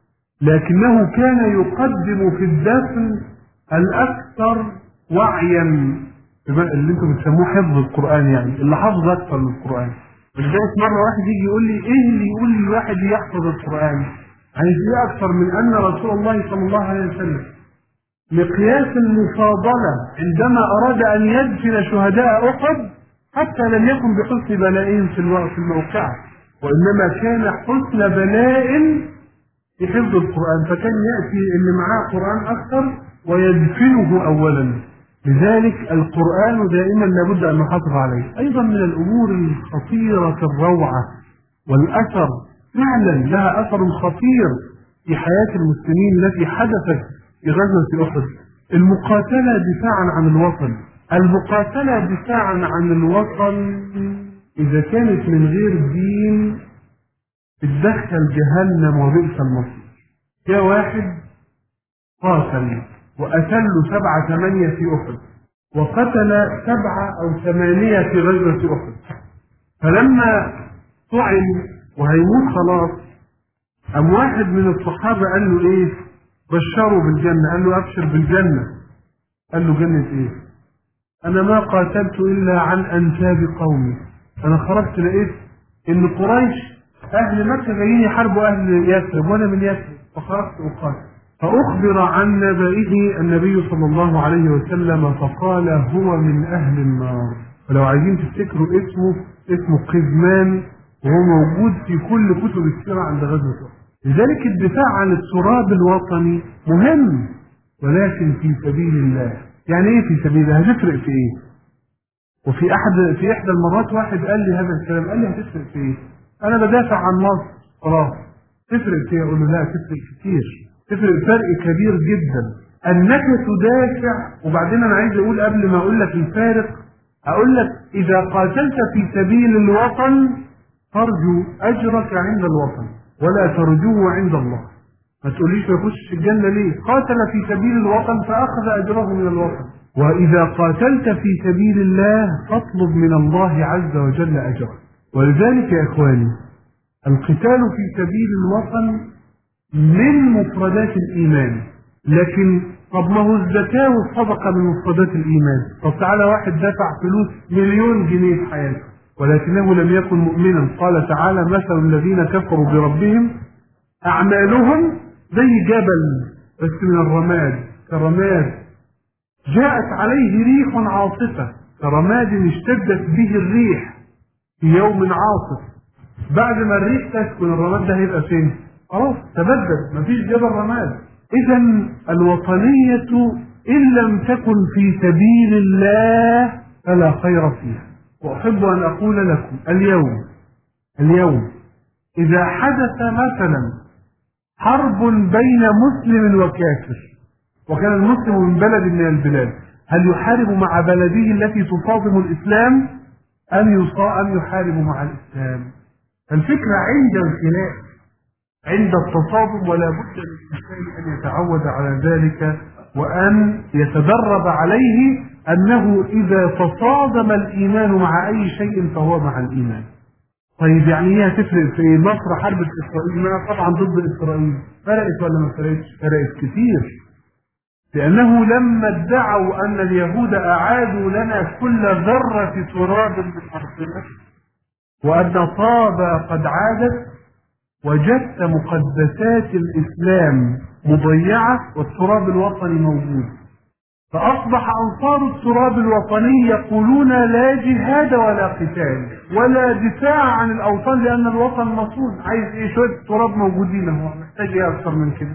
لكنه كان يقدم في الدفن الأكثر وعيا، اللي انتم بتسموه حفظ القرآن، يعني اللي حفظ أكثر من القرآن. لذلك مرة واحد يجي يقول لي إيه اللي يقول لي الواحد يحفظ القرآن؟ عايز إيه أكثر من أن رسول الله صلى الله عليه وسلم مقياس المفاضلة عندما أراد أن يدفن شهداء أحد حتى لم يكن بحسن بلاء في الموقع، وإنما كان حسن بلاء في حفظ القرآن، فكان يأتي اللي معاه قرآن أكثر ويدفنه أولا. لذلك القرآن دائما لابد أن نحافظ عليه. أيضا من الأمور الخطيرة الروعة والأثر فعلا لها أثر خطير في حياة المسلمين التي حدثت في غزوة أحد، المقاتلة دفاعا عن الوطن. المقاتلة دفاعا عن الوطن إذا كانت من غير دين تدخل جهنم وبئس المصير. جاء واحد قاتل وأتل 7 8 في أحد، وقتل 7 أو 8 في غزوة أحد، فلما طعن وهيموت خلاص أم واحد من الصحابة قال له إيه؟ بشره بالجنة. قال له أبشر بالجنة. قال له جنة إيه؟ أنا ما قاتلت إلا عن أنساب قومي، أنا خرجت لقيت إن قريش أهل مكة جايين يحاربوا أهل يثرب وأنا من يثرب، فخرجت أقاتل. فأخبر عن نبائه النبي صلى الله عليه وسلم فقال هو من أهل النار. ولو عايزين تفتكروا اسمه قزمان، وهو موجود في كل كتب السيرة عند غزوة أحد. لذلك الدفاع عن التراب الوطني مهم، ولكن في سبيل الله. يعني ايه في سبيل الله؟ هتفرق في ايه؟ وفي احدى المرات واحد قال لي هذا الكلام، قال لي هتفرق في ايه؟ انا بدافع عن مصر خلاص، تفرق في ايه؟ اقول له لا تفرق كتير، تفرق فرق كبير جدا انك تدافع. وبعدين انا عايز اقول قبل ما اقول لك الفارق، اقول لك اذا قاتلت في سبيل الوطن ترجو اجرك عند الوطن ولا ترجوه عند الله. ما تقوليش ما يخش الجنة ليه؟ قاتل في سبيل الوطن فأخذ أجره من الوطن. وإذا قاتلت في سبيل الله فاطلب من الله عز وجل أجره. ولذلك يا إخواني القتال في سبيل الوطن من مفردات الإيمان، لكن طب ما هو الزكاة والصدقة من مفردات الإيمان. طب تعالى واحد دفع فلوس 1,000,000 جنيه في حياته ولكنه لم يكن مؤمنا، قال تعالى مثل الذين كفروا بربهم أعمالهم زي جبل بس من الرماد، كرماد جاءت عليه ريح عاصفة كرماد اشتدت به الريح في يوم عاصف. بعد ما الريح تسكن الرماد ده هيبقى فين؟ خلاص تبدد، مفيش جبل رماد. إذا الوطنية إن لم تكن في سبيل الله فلا خير فيها. وأحب أن أقول لكم اليوم إذا حدث مثلا حرب بين مسلم وكافر، وكان المسلم من بلد من البلاد، هل يحارب مع بلده التي تصادم الإسلام أم يحارب مع الإسلام؟ الفكرة عند الخلاف، عند التصادم، ولا بد للإنسان أن يتعود على ذلك وأن يتدرب عليه أنه إذا تصادم الإيمان مع أي شيء فهو مع الإيمان. طيب يعني هي هتفرق في مصر حرب إسرائيل؟ ما طبعا ضد إسرائيل. فرقت ولا ما فرقتش؟ فرقت كتير، لأنه لما ادعوا أن اليهود أعادوا لنا كل ذرة تراب من أرضنا وأن طابة قد عادت، وجدت مقدسات الإسلام مضيعة والتراب الوطني موجود، فأصبح أنصار التراب الوطني يقولون لا جهاد ولا قتال ولا دفاع عن الأوطان لأن الوطن مصون. عايز إيه؟ شوية تراب موجودين، هو محتاج إيه أكثر من كده؟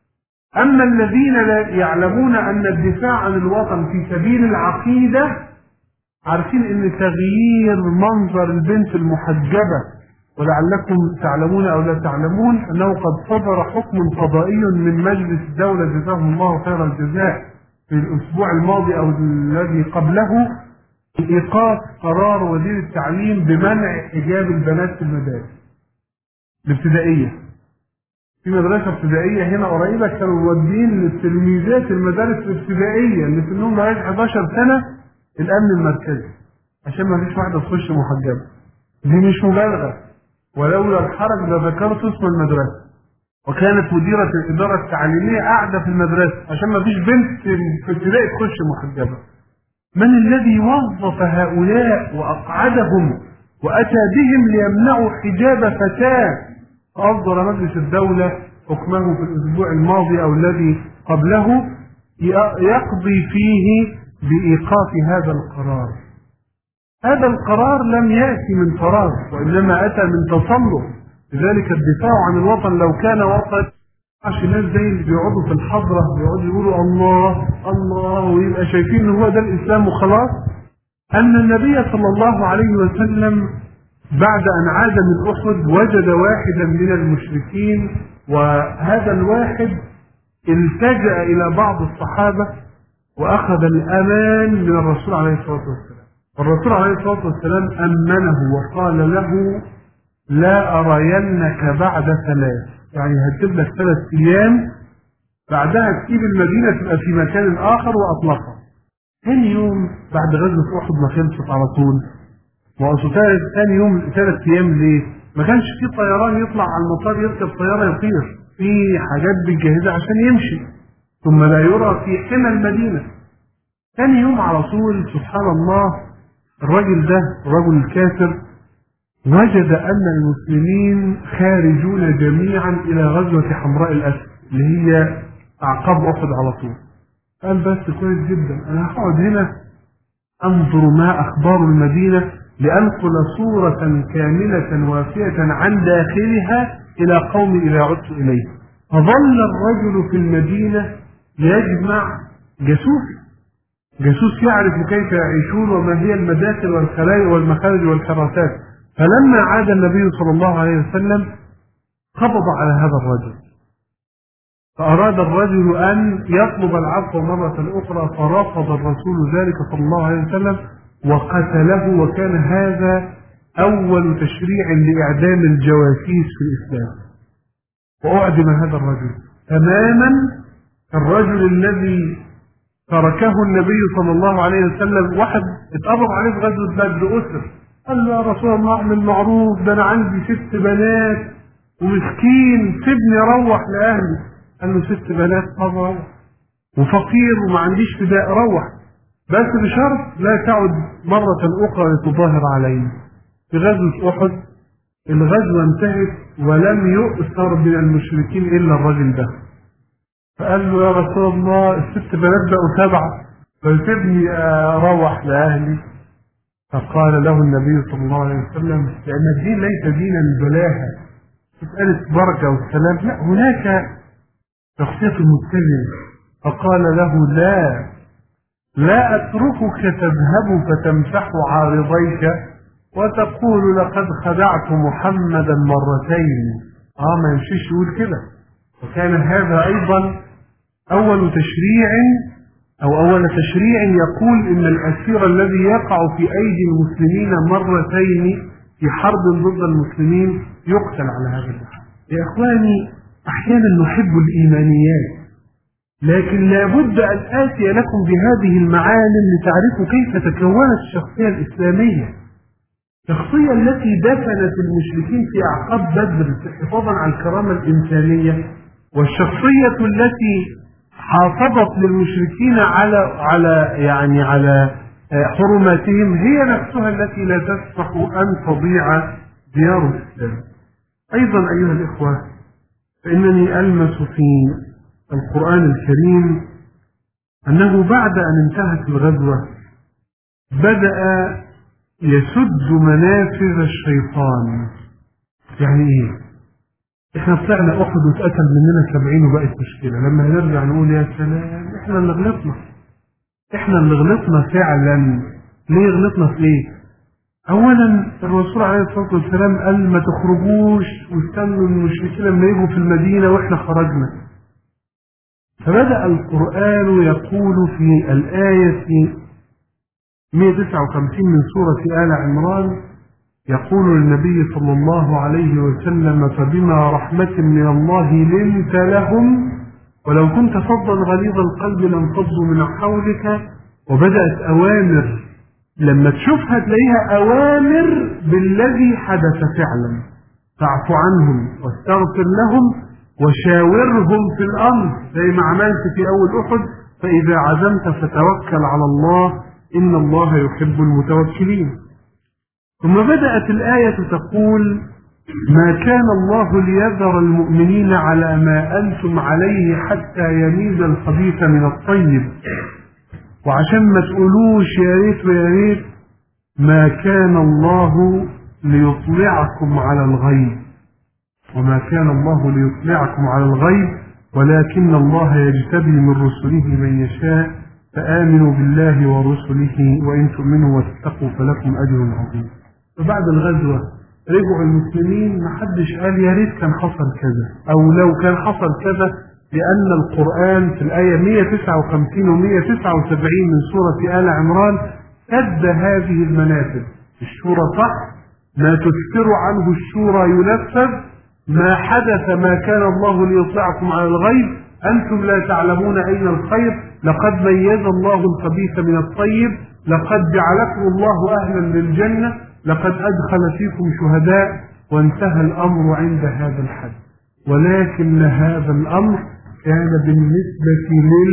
أما الذين لا يعلمون أن الدفاع عن الوطن في سبيل العقيدة عارفين أن تغيير منظر البنت المحجبة، ولعلكم تعلمون أو لا تعلمون أنه قد صدر حكم قضائي من مجلس الدولة جزاهم الله خير الجزاء في الأسبوع الماضي أو الذي قبله بإيقاف قرار وزير التعليم بمنع حجاب البنات في المدارس الابتدائية. في مدرسة ابتدائية هنا قريبة كانوا مودين للتلميذات المدارس الابتدائية اللي سنهم لغاية 11 سنة الأمن المركزي عشان ما فيش واحدة تخش محجبة. دي مش مبالغة، ولولا الحرج لذكرت اسم المدرسة. وكانت مديرة الإدارة التعليمية قاعدة في المدرسة عشان ما فيش بنت في ابتدائي تخش محجبة. من الذي وظف هؤلاء وأقعدهم وأتى بهم ليمنعوا حجاب فتاة؟ أصدر مجلس الدولة حكمه في الأسبوع الماضي أو الذي قبله يقضي فيه بإيقاف هذا القرار. هذا القرار لم يأتي من فراغ وإنما أتى من تسلط. لذلك الدفاع عن الوطن لو كان وطن عشان الناس زي اللي بيقعدوا في الحضرة بيقعدوا يقولوا الله الله ويبقى شايفين ان هو ده الإسلام وخلاص. أن النبي صلى الله عليه وسلم بعد أن عاد من أحد وجد واحدا من المشركين، وهذا الواحد التجأ إلى بعض الصحابة وأخذ الأمان من الرسول عليه الصلاة والسلام. والرسول عليه الصلاة والسلام أمنه وقال له لا أرينك بعد 3، يعني هتجيب لك 3 أيام بعدها تسيب المدينة تبقى في مكان آخر وأطلقها. ثاني يوم بعد غزوة أحد ما خلصت على طول، وأصل ثاني يوم 3 أيام ليه؟ ما كانش في طيران يطلع على المطار يركب طيارة يطير، في حاجات بتجهزها عشان يمشي ثم لا يرى في حمى المدينة. ثاني يوم على طول سبحان الله الرجل ده الرجل الكافر وجد أن المسلمين خارجون جميعا إلى غزوة حمراء الأسد اللي هي أعقاب أحد على طول. قال بس كويس جدا، أنا هقعد هنا أنظر ما أخبار المدينة لأنقل صورة كاملة وافية عن داخلها إلى قوم إذا عدت إليه. فظل الرجل في المدينة يجمع جاسوس يعرف كيف يعيشون وما هي المداخل والخلايا والمخارج والحراسات. فلما عاد النبي صلى الله عليه وسلم قبض على هذا الرجل، فأراد الرجل أن يطلب العفو مرة أخرى، فرفض الرسول ذلك صلى الله عليه وسلم وقتله. وكان هذا أول تشريع لإعدام الجواسيس في الإسلام، وأعدم هذا الرجل تماما. الرجل الذي تركه النبي صلى الله عليه وسلم واحد اتقبض عليه في غزوة بدر أسر، قال له يا رسول الله اعمل معروف، ده أنا عندي 6 بنات ومسكين سيبني أروح لأهلي. قال له 6 بنات طبعا وفقير وما عنديش فداء، روح بس بشرط لا تعد مرة أخرى لتظاهر علينا. في غزوة أحد الغزوة انتهت ولم يؤثر من المشركين إلا الرجل ده. فقال له يا رسول الله ال6 بنات بقوا 7 فسيبني أروح لأهلي. فقال له النبي صلى الله عليه وسلم: لأن الدين ليس دين البلاهة مسألة بركة والسلام، لا، هناك شخصية متزنة. فقال له: لا أتركك تذهب فتمسح عارضيك وتقول لقد خدعت محمدا مرتين. ما يمشيش يقول كده. وكان هذا أيضا أول تشريع يقول إن الأسير الذي يقع في أيدي المسلمين مرتين في حرب ضد المسلمين يقتل على هذا الحال. يا إخواني، أحيانا نحب الإيمانيات، لكن لابد أن آتي لكم بهذه المعالم لتعرفوا كيف تكونت الشخصية الإسلامية، الشخصية التي دفنت المشركين في أعقاب بدر حفاظا على الكرامة الإنسانية، والشخصية التي حافظت للمشركين على حرماتهم، هي نفسها التي لا تسمح أن تضيع ديار الإسلام. أيضا أيها الإخوة، فإنني ألمس في القرآن الكريم أنه بعد أن انتهت الغزوة بدأ يسد منافذ الشيطان. يعني إيه؟ إحنا طلعنا أحد واتقتل مننا 70 وبقت مشكلة، لما نرجع نقول يا سلام إحنا اللي غلطنا فعلا. ليه غلطنا في إيه؟ أولا الرسول عليه الصلاة والسلام قال ما تخرجوش واستنوا المشركين لما يجوا في المدينة وإحنا خرجنا. فبدأ القرآن يقول في الآية 159 من سورة آل عمران، يقول النبي صلى الله عليه وسلم: فبما رحمة من الله لنت لهم ولو كنت فظا غليظ القلب لانفضوا من حولك. وبدأت أوامر، لما تشوفها تلاقيها أوامر بالذي حدث فعلا: فاعف عنهم واستغفر لهم وشاورهم في الأمر، زي ما عملت في أول أحد، فإذا عزمت فتوكل على الله إن الله يحب المتوكلين. ثم بدأت الآية تقول: ما كان الله ليذر المؤمنين على ما أنتم عليه حتى يميز الخبيث من الطيب. وعشان ما تقولوش يا ريت ويا ريت، ما كان الله ليطلعكم على الغيب، وما كان الله ليطلعكم على الغيب ولكن الله يجتبي من رسله من يشاء، فآمنوا بالله ورسله وإن تؤمنوا وتتقوا فلكم أجر عظيم. فبعد الغزوة رجعوا المسلمين، محدش قال يا ريت كان حصل كذا أو لو كان حصل كذا، لأن القرآن في الآية 159 و 179 من سورة آل عمران سد هذه المنافذ. الشورى صح، ما تسفر عنه الشورى ينفذ، ما حدث ما كان الله ليطلعكم على الغيب، أنتم لا تعلمون أين الخير، لقد ميز الله الخبيث من الطيب، لقد جعلكم الله أهلا للجنة، لقد أدخل فيكم شهداء، وانتهى الأمر عند هذا الحد. ولكن هذا الأمر كان بالنسبة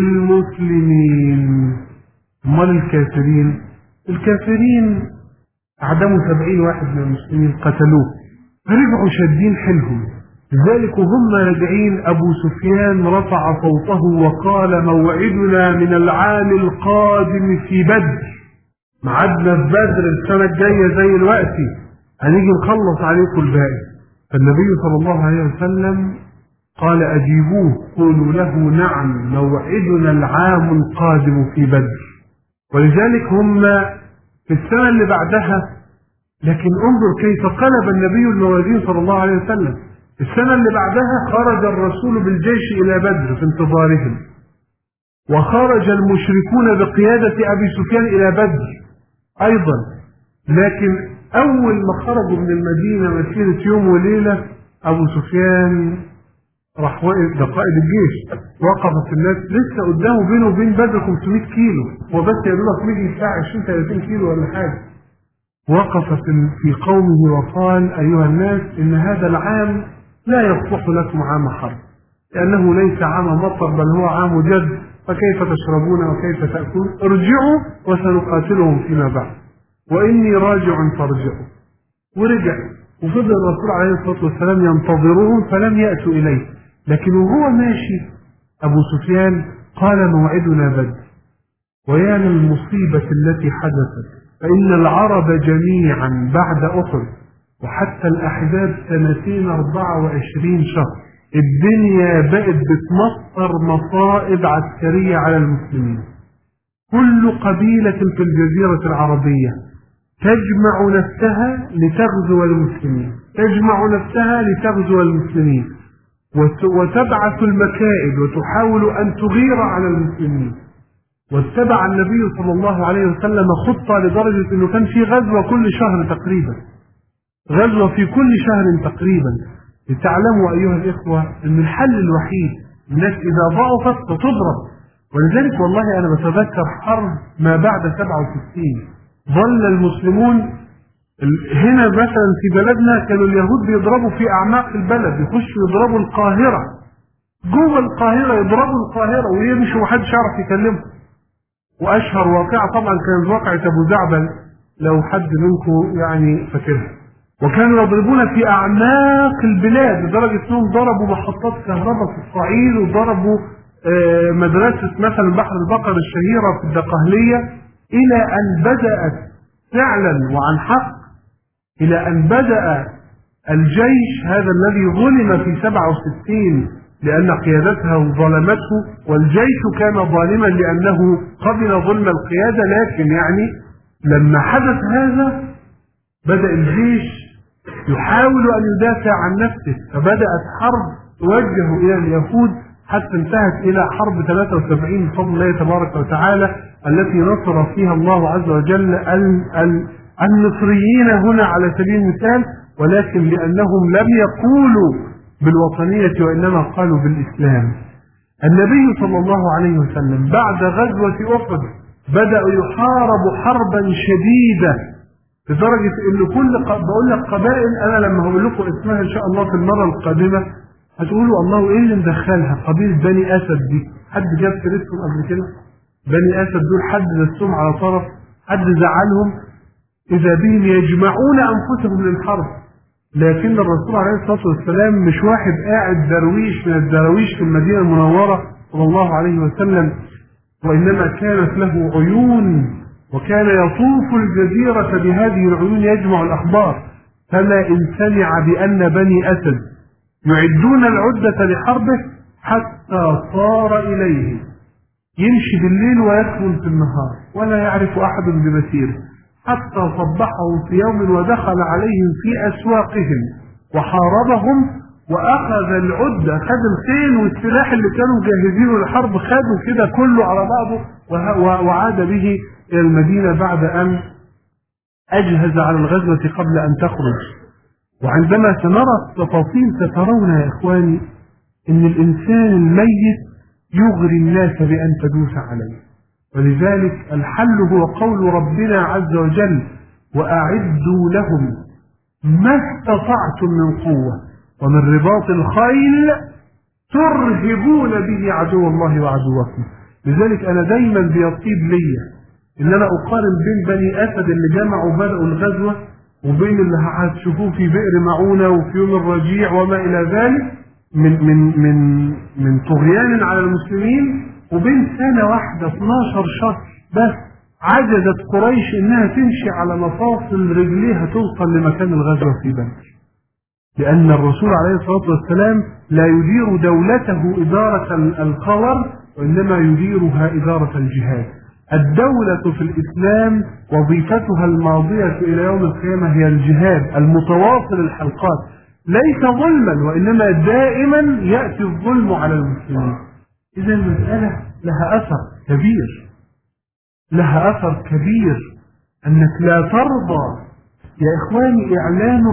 للمسلمين. أمال الكافرين أعدموا 70 واحد من المسلمين، قتلوه، فرجعوا شادين حيلهم. لذلك وهم راجعين أبو سفيان رفع صوته وقال: موعدنا من العام القادم في بدر، معدنا في بدر السنة الجاية زي الوقت، هنيجي نخلص عليكم الباقي. فالنبي صلى الله عليه وسلم قال: أجيبوه، قولوا له نعم موعدنا العام القادم في بدر. ولذلك هم في السنة اللي بعدها، لكن انظر كيف قلب النبي الموازين صلى الله عليه وسلم. السنة اللي بعدها خرج الرسول بالجيش إلى بدر في انتظارهم، وخرج المشركون بقيادة أبي سفيان إلى بدر أيضا. لكن أول ما خرجوا من المدينة مسيرة يوم وليلة، أبو سفيان راح واقف، ده قائد الجيش، وقفت الناس لسه قدامه بينه وبين بدر 500 كيلو، وبس يدلك ميجي الساعة 20-30 كيلو ولا حاجة. وقف في قومه وقال: أيها الناس، إن هذا العام لا يصلح لكم عام حرب، لأنه ليس عام مطر بل هو عام جد، فكيف تشربون وكيف تأكلون؟ ارجعوا وسنقاتلهم فيما بعد، وإني راجع فارجعوا. ورجع، وفضل الرسول عليه الصلاة والسلام ينتظرهم فلم يأتوا إليه. لكن وهو ماشي أبو سفيان قال: موعدنا بدر. ويا للمصيبة التي حدثت فإن العرب جميعا بعد أحد وحتى الأحزاب 224 شهر الدنيا بقت بتمطر مصائب عسكرية على المسلمين. كل قبيلة في الجزيرة العربية تجمع نفسها لتغزو المسلمين، وتبعث المكائد وتحاول أن تغير على المسلمين. واتبع النبي صلى الله عليه وسلم خطة لدرجة أنه كان في غزوة كل شهر تقريبا، لتعلموا أيها الإخوة أن الحل الوحيد الناس إذا ضعفت فتضرب. ولذلك والله أنا بتذكر حرب ما بعد 67 ظل المسلمون هنا مثلا في بلدنا كانوا اليهود بيضربوا في أعماق البلد، يخشوا يضربوا القاهرة، جوه القاهرة يضربوا القاهرة ويمشوا ومحدش يعرف يكلمهم. وأشهر واقعة طبعا كانت واقعة أبو زعبل لو حد منكم يعني فاكرها. وكانوا يضربون في أعماق البلاد لدرجة أنهم ضربوا محطات كهرباء في الصعيد، وضربوا مدرسة مثلا بحر البقر الشهيرة في الدقهلية، إلى أن بدأت فعلا وعن حق، إلى أن بدأ الجيش هذا الذي ظلم في 67 لأن قيادتها ظلمته، والجيش كان ظالما لأنه قبل ظلم القيادة، لكن يعني لما حدث هذا بدأ الجيش يحاول أن يدافع عن نفسه، فبدأت حرب توجه إلى اليهود حتى انتهت إلى حرب 73 بفضل الله تبارك وتعالى، التي نصر فيها الله عز وجل النصريين هنا على سبيل المثال، ولكن لأنهم لم يقولوا بالوطنية وإنما قالوا بالإسلام. النبي صلى الله عليه وسلم بعد غزوة أحد بدأ يحارب حربا شديدة لدرجة إن بقول لك قبائل، أنا لما هقول لكم اسمها إن شاء الله في المرة القادمة هتقولوا الله إيه اللي مدخلها قبيلة بني أسد دي؟ حد جاب سيرتهم قبل كده؟ بني أسد دول حد دسهم على طرف؟ حد زعلهم؟ إذا بهم يجمعون أنفسهم للحرب. لكن الرسول عليه الصلاة والسلام مش واحد قاعد درويش من الدرويش في المدينة المنورة صلى الله عليه وسلم، وإنما كانت له عيون، وكان يطوف الجزيرة بهذه العيون يجمع الأخبار. فما إن سمع بأن بني أسد يعدون العدة لحربه حتى صار إليه، يمشي بالليل ويسكن في النهار ولا يعرف أحد بمسيره، حتى صبحهم في يوم ودخل عليهم في أسواقهم وحاربهم وأخذ العدة، خد الخيل والسلاح اللي كانوا مجهزينه للحرب، خدوا كده كله على بعضه وعاد به إلى المدينة بعد أن أجهز على الغزوة قبل أن تخرج. وعندما سنرى التفاصيل سترون يا إخواني إن الإنسان الميت يغري الناس بأن تدوس عليه. ولذلك الحل هو قول ربنا عز وجل: وأعدوا لهم ما استطعتم من قوة ومن رباط الخيل ترهبون به عدو الله وعدوكم. لذلك أنا دايما بيطيب لي إن أنا أقارن بين بني أسد اللي جمعوا بدأوا الغزوة وبين اللي هتشوفوه في بئر معونة وفي يوم الرجيع وما إلى ذلك من طغيان على المسلمين، وبين سنة واحدة 12 شهر بس عجزت قريش إنها تمشي على مفاصل رجليها توصل لمكان الغزوة في بدر. لأن الرسول عليه الصلاة والسلام لا يدير دولته إدارة الخور، وإنما يديرها إدارة الجهاد. الدولة في الإسلام وظيفتها الماضية إلى يوم القيامة هي الجهاد المتواصل الحلقات، ليس ظلما وإنما دائما يأتي الظلم على المسلمين. إذا المسألة لها أثر كبير أنك لا ترضى يا إخواني. إعلان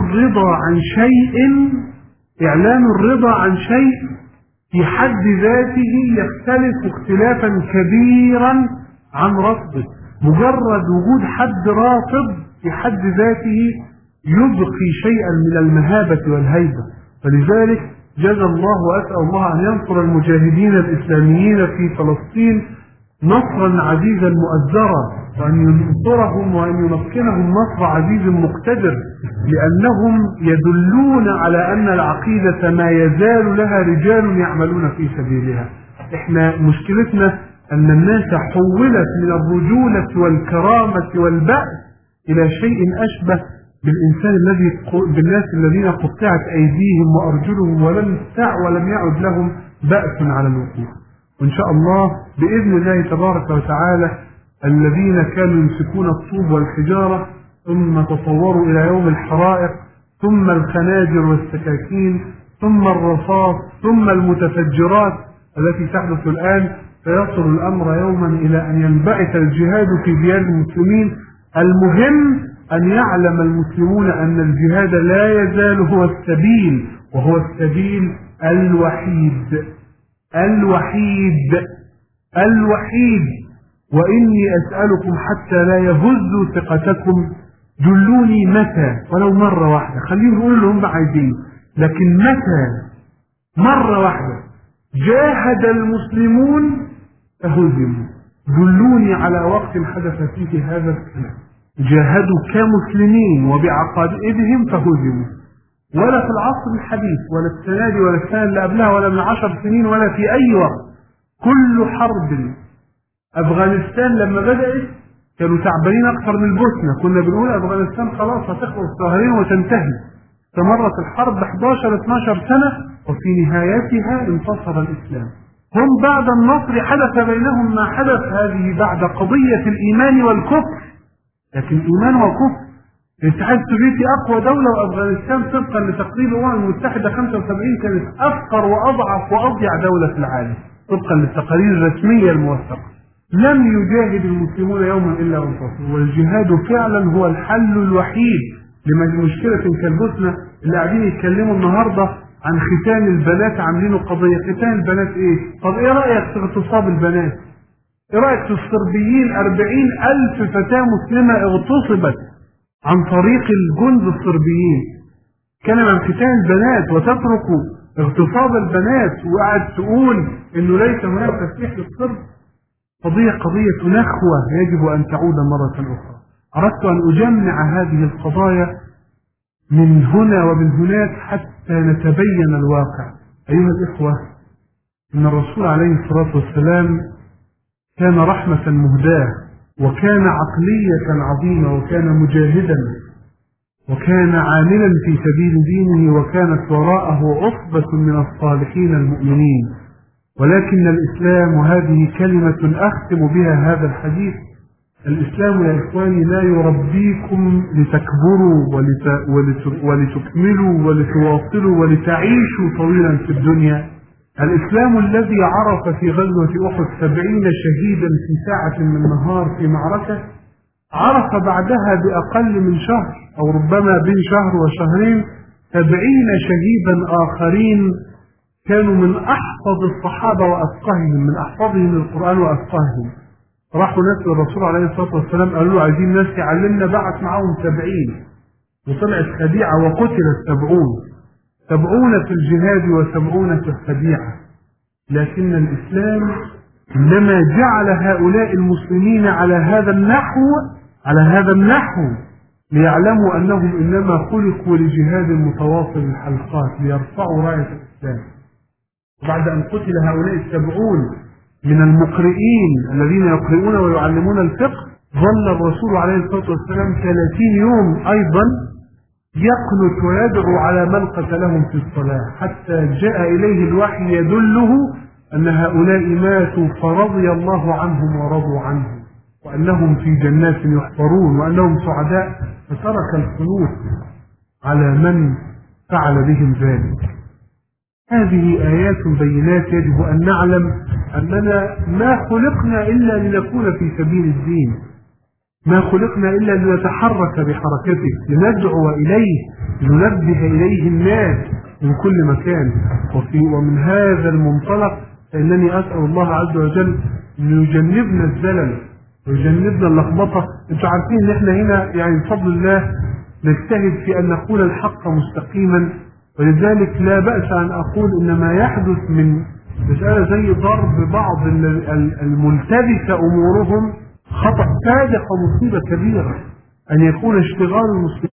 الرضا عن شيء في حد ذاته يختلف اختلافا كبيرا عن رفضه. مجرد وجود حد رافض في حد ذاته يبقي شيئا من المهابة والهيبة. فلذلك جزا الله وأسأل الله أن ينصر المجاهدين الإسلاميين في فلسطين نصرا عزيزا مؤزرا، وأن ينصرهم وأن يمكنهم نصر عزيز مقتدر، لأنهم يدلون على أن العقيدة ما يزال لها رجال يعملون في سبيلها. احنا مشكلتنا أن الناس حولت من الرجولة والكرامة والبأس إلى شيء أشبه بالناس الذين قطعت أيديهم وأرجلهم ولم يعد لهم بأس على الوقوف. وإن شاء الله بإذن الله تبارك وتعالى الذين كانوا يمسكون الطوب والحجارة ثم تصوروا إلى يوم الحرائق ثم الخناجر والسكاكين ثم الرصاص ثم المتفجرات التي تحدث الآن، فيصل الأمر يوما إلى أن ينبعث الجهاد في ديار المسلمين. المهم أن يعلم المسلمون أن الجهاد لا يزال هو السبيل، وهو السبيل الوحيد الوحيد. وإني أسألكم حتى لا يهز ثقتكم، دلوني متى ولو مرة واحدة، خليهم يقولوا اللي هم عايزين، لكن متى مرة واحدة جاهد المسلمون فهزموا. دلوني على وقت حدث فيه هذا الكلام، جاهدوا كمسلمين وبعقائدهم فهزموا، ولا في العصر الحديث ولا السنة دي ولا السنة اللي قبلها ولا من 10 سنين ولا في أي وقت. كل حرب أفغانستان لما بدأت كانوا تعبانين أكثر من البوسنة، كنا بنقول أفغانستان خلاص هتخلص شهرين وتنتهي. استمرت الحرب 11-12 سنة وفي نهايتها انتصر الإسلام. هم بعد النصر حدث بينهم ما حدث، هذه بعد قضية الإيمان والكفر، لكن إيمان وكفر. الاتحاد السوفيتي أقوى دولة، وأفغانستان طبقا لتقرير الأمم المتحدة 75 كانت أفقر وأضعف وأضيع دولة في العالم طبقا للتقارير الرسمية الموثقة. لم يجاهد المسلمون يوما إلا وانتصروا، والجهاد فعلا هو الحل الوحيد لمشكلة كالبوسنة اللي قاعدين يتكلموا النهاردة عن ختان البنات، عاملينه قضية ختان البنات. إيه؟ طب إيه رأيك في اغتصاب البنات؟ إيه رأيك في الصربيين 40,000 فتاة مسلمة اغتصبت عن طريق الجند الصربيين؟ كلام عن ختان البنات وتتركوا اغتصاب البنات وقعد تقول إنه ليس هناك تسليح للصرب. قضية نخوة يجب أن تعود مرة أخرى. أردت أن أجمع هذه القضايا من هنا ومن هناك حتى نتبين الواقع. أيها الإخوة، إن الرسول عليه الصلاة والسلام كان رحمة مهداة، وكان عقلية عظيمة، وكان مجاهدا، وكان عاملا في سبيل دينه، وكانت وراءه عصبة من الصالحين المؤمنين. ولكن الإسلام، وهذه كلمة أختم بها هذا الحديث، الإسلام يا إخواني لا يربيكم لتكبروا ولتكملوا ولتواصلوا ولتعيشوا طويلا في الدنيا. الإسلام الذي عرف في غزوة أحد 70 شهيدا في ساعة من النهار في معركة، عرف بعدها بأقل من شهر أو ربما بين شهر وشهرين 70 شهيدا آخرين كانوا من أحفظ الصحابة وأفقههم، من أحفظهم القرآن وأفقههم. راحوا ناس للرسول عليه الصلاة والسلام قالوا له عايزين ناس يعلمنا، بعث معهم 70 وطلعت خديعة وقتل 70 في الجهاد و70 في الخديعة. لكن الإسلام إنما جعل هؤلاء المسلمين على هذا النحو ليعلموا أنهم إنما خلقوا لجهاد متواصل الحلقات ليرفعوا راية الإسلام. وبعد أن قتل هؤلاء 70 من المقرئين الذين يقرؤون ويعلمون الفقه، ظل الرسول عليه الصلاة والسلام 30 يوم أيضا يقنت ويدعو على من قتلهم في الصلاة، حتى جاء إليه الوحي يدله أن هؤلاء ماتوا فرضي الله عنهم ورضوا عنه، وأنهم في جنات يحفرون وأنهم سعداء، فترك الخلود على من فعل بهم ذلك. هذه آيات بينات يجب أن نعلم أننا ما خلقنا إلا لنكون في سبيل الدين، ما خلقنا إلا لنتحرك بحركته، لندعو إليه، لننبه إليه الناس من كل مكان. ومن هذا المنطلق فإنني أسأل الله عز وجل أن يجنبنا الزلل ويجنبنا اللخبطة. انتوا عارفين ان احنا هنا يعني بفضل الله نجتهد في أن نقول الحق مستقيما، ولذلك لا بأس أن أقول إن ما يحدث من مسألة زي ضرب بعض الملتبس أمورهم خطأ فادح ومصيبة كبيرة، أن يكون اشتغال المسلمين